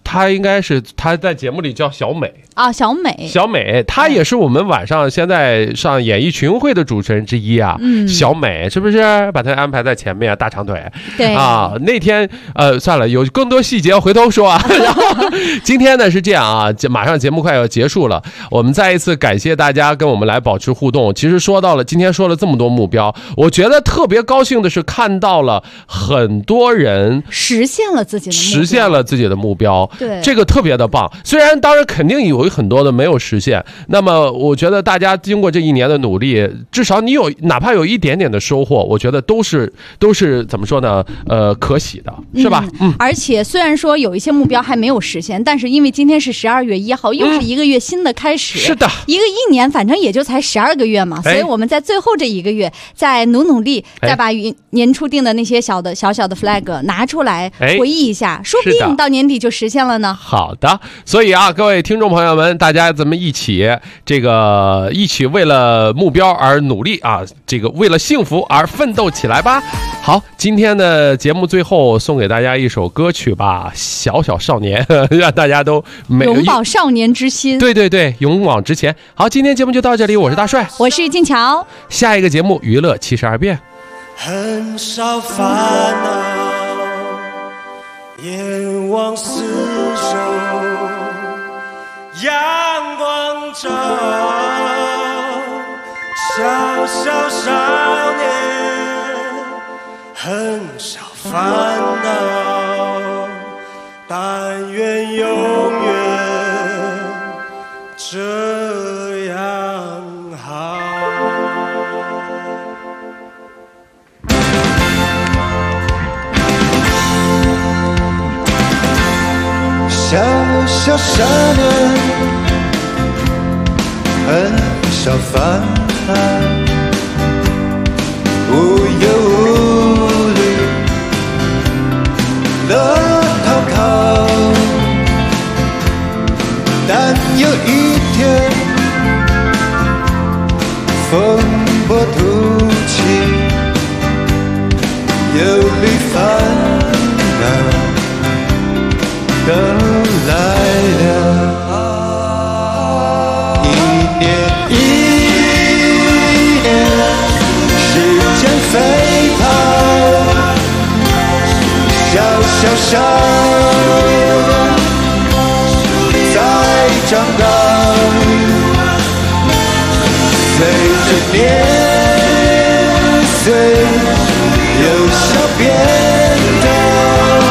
她应该是她在节目里叫小美啊，小美， 她也是我们晚上现在上演艺群会的主持人之一啊。小美是不是把她安排在前面啊？大长腿， 对啊，那天算了，有更多细节回头说啊。然后今天呢是这样啊，马上节目快要结束了，我们再一次感谢大家跟我们来保持互动。其实说到了今天说了这么多目标，我觉得特别高兴的是看到了很多人实现了自己的目标， 对，这个特别的棒。虽然当然肯定有很多的没有实现，那么我觉得大家经过这1年的努力，至少你哪怕有一点点的收获，我觉得都是怎么说呢？可喜的，是吧？ 而且虽然说有一些目标还没有实现，但是因为今天是12月1号，又是一个月新的开始， 是的， 一年反正也就才12个月嘛，所以我们在最后这1个月再努力，再把年初定的那些小小的 flag 拿出来回忆一下，说不定到年底就实现了呢。 好的，所以啊，各位听众朋友们，大家咱们一起为了目标而努力啊，为了幸福而奋斗起来吧。好，今天的节目最后送给大家一首歌曲吧，小少年，让大家都永葆少年之心。 对，勇往直前。好，今天节目就到这里，我是大帅， 我是静乔， 下一个节目娱乐72变。 很少烦恼，眼望四周，阳光照，小少年，很少烦恼，但愿永远这样好。小少年，很少烦恼，无忧无虑，乐淘淘。但有一天，风波突起，忧虑烦恼都来了，一年时间飞跑，小在长大，随着年岁有小变动。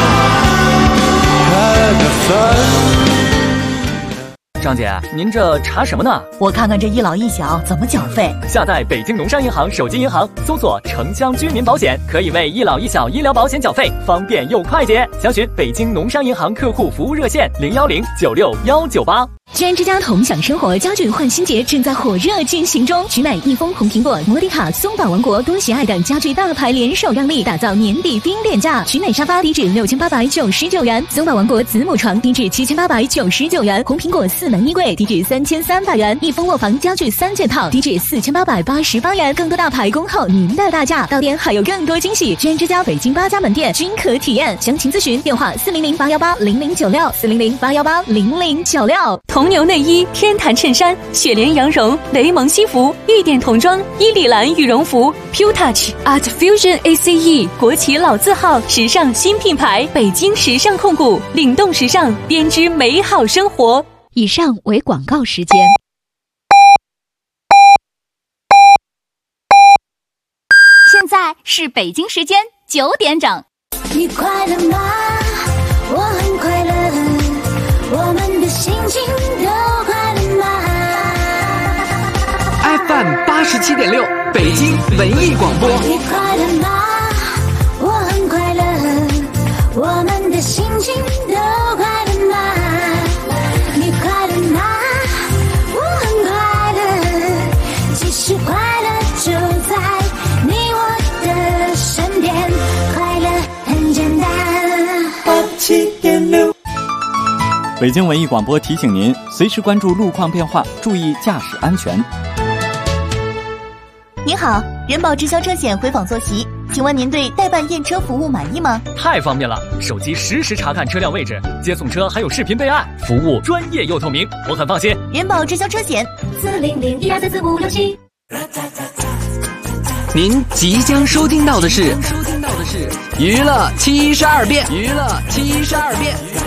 张姐，您这查什么呢？ 我看看这一老一小怎么缴费。 下载北京农商银行手机银行，搜索城乡居民保险，可以为一老一小医疗保险缴费，方便又快捷。详询北京农商银行客户服务热线010961198。 居然之家同享生活家具换新节正在火热进行中，取买益丰、红苹果、摩迪卡、松宝王国、多喜爱等家具大牌联手让利，打造年底冰链价。取买沙发低至6899元，松宝王国子母床低至7899元，红苹果4门衣柜低至3300元，益丰卧房家具3件套低至4888元。更多大牌恭候您的大驾，到店还有更多惊喜。居然之家北京8家门店均可体验，详情咨询电话400-818-0096，400-818-0096。 红牛内衣、天坛衬衫、雪莲羊绒、雷蒙西服、玉点童装、伊里兰羽绒服、Pure Touch、Art Fusion ACE 国企老字号时尚新品牌，北京时尚控股，领动时尚，编织美好生活。 以上为广告时间。现在是北京时间9点整。 你快乐吗？我很快乐，我们的心情都快乐吗 ？FM 87.6，北京文艺广播。 你快乐吗？我很快乐，我们的心情都快乐吗？你快乐吗？我很快乐，其实快乐就在你我的身边，快乐很简单。87.6。 北京文艺广播提醒您，随时关注路况变化，注意驾驶安全。 您好，人保直销车险回访坐席， 请问您对代办验车服务满意吗？ 太方便了，手机实时查看车辆位置，接送车还有视频备案，服务专业又透明，我很放心。 人保直销车险 40012344567。 您即将收听到的是娱乐72变，娱乐72变。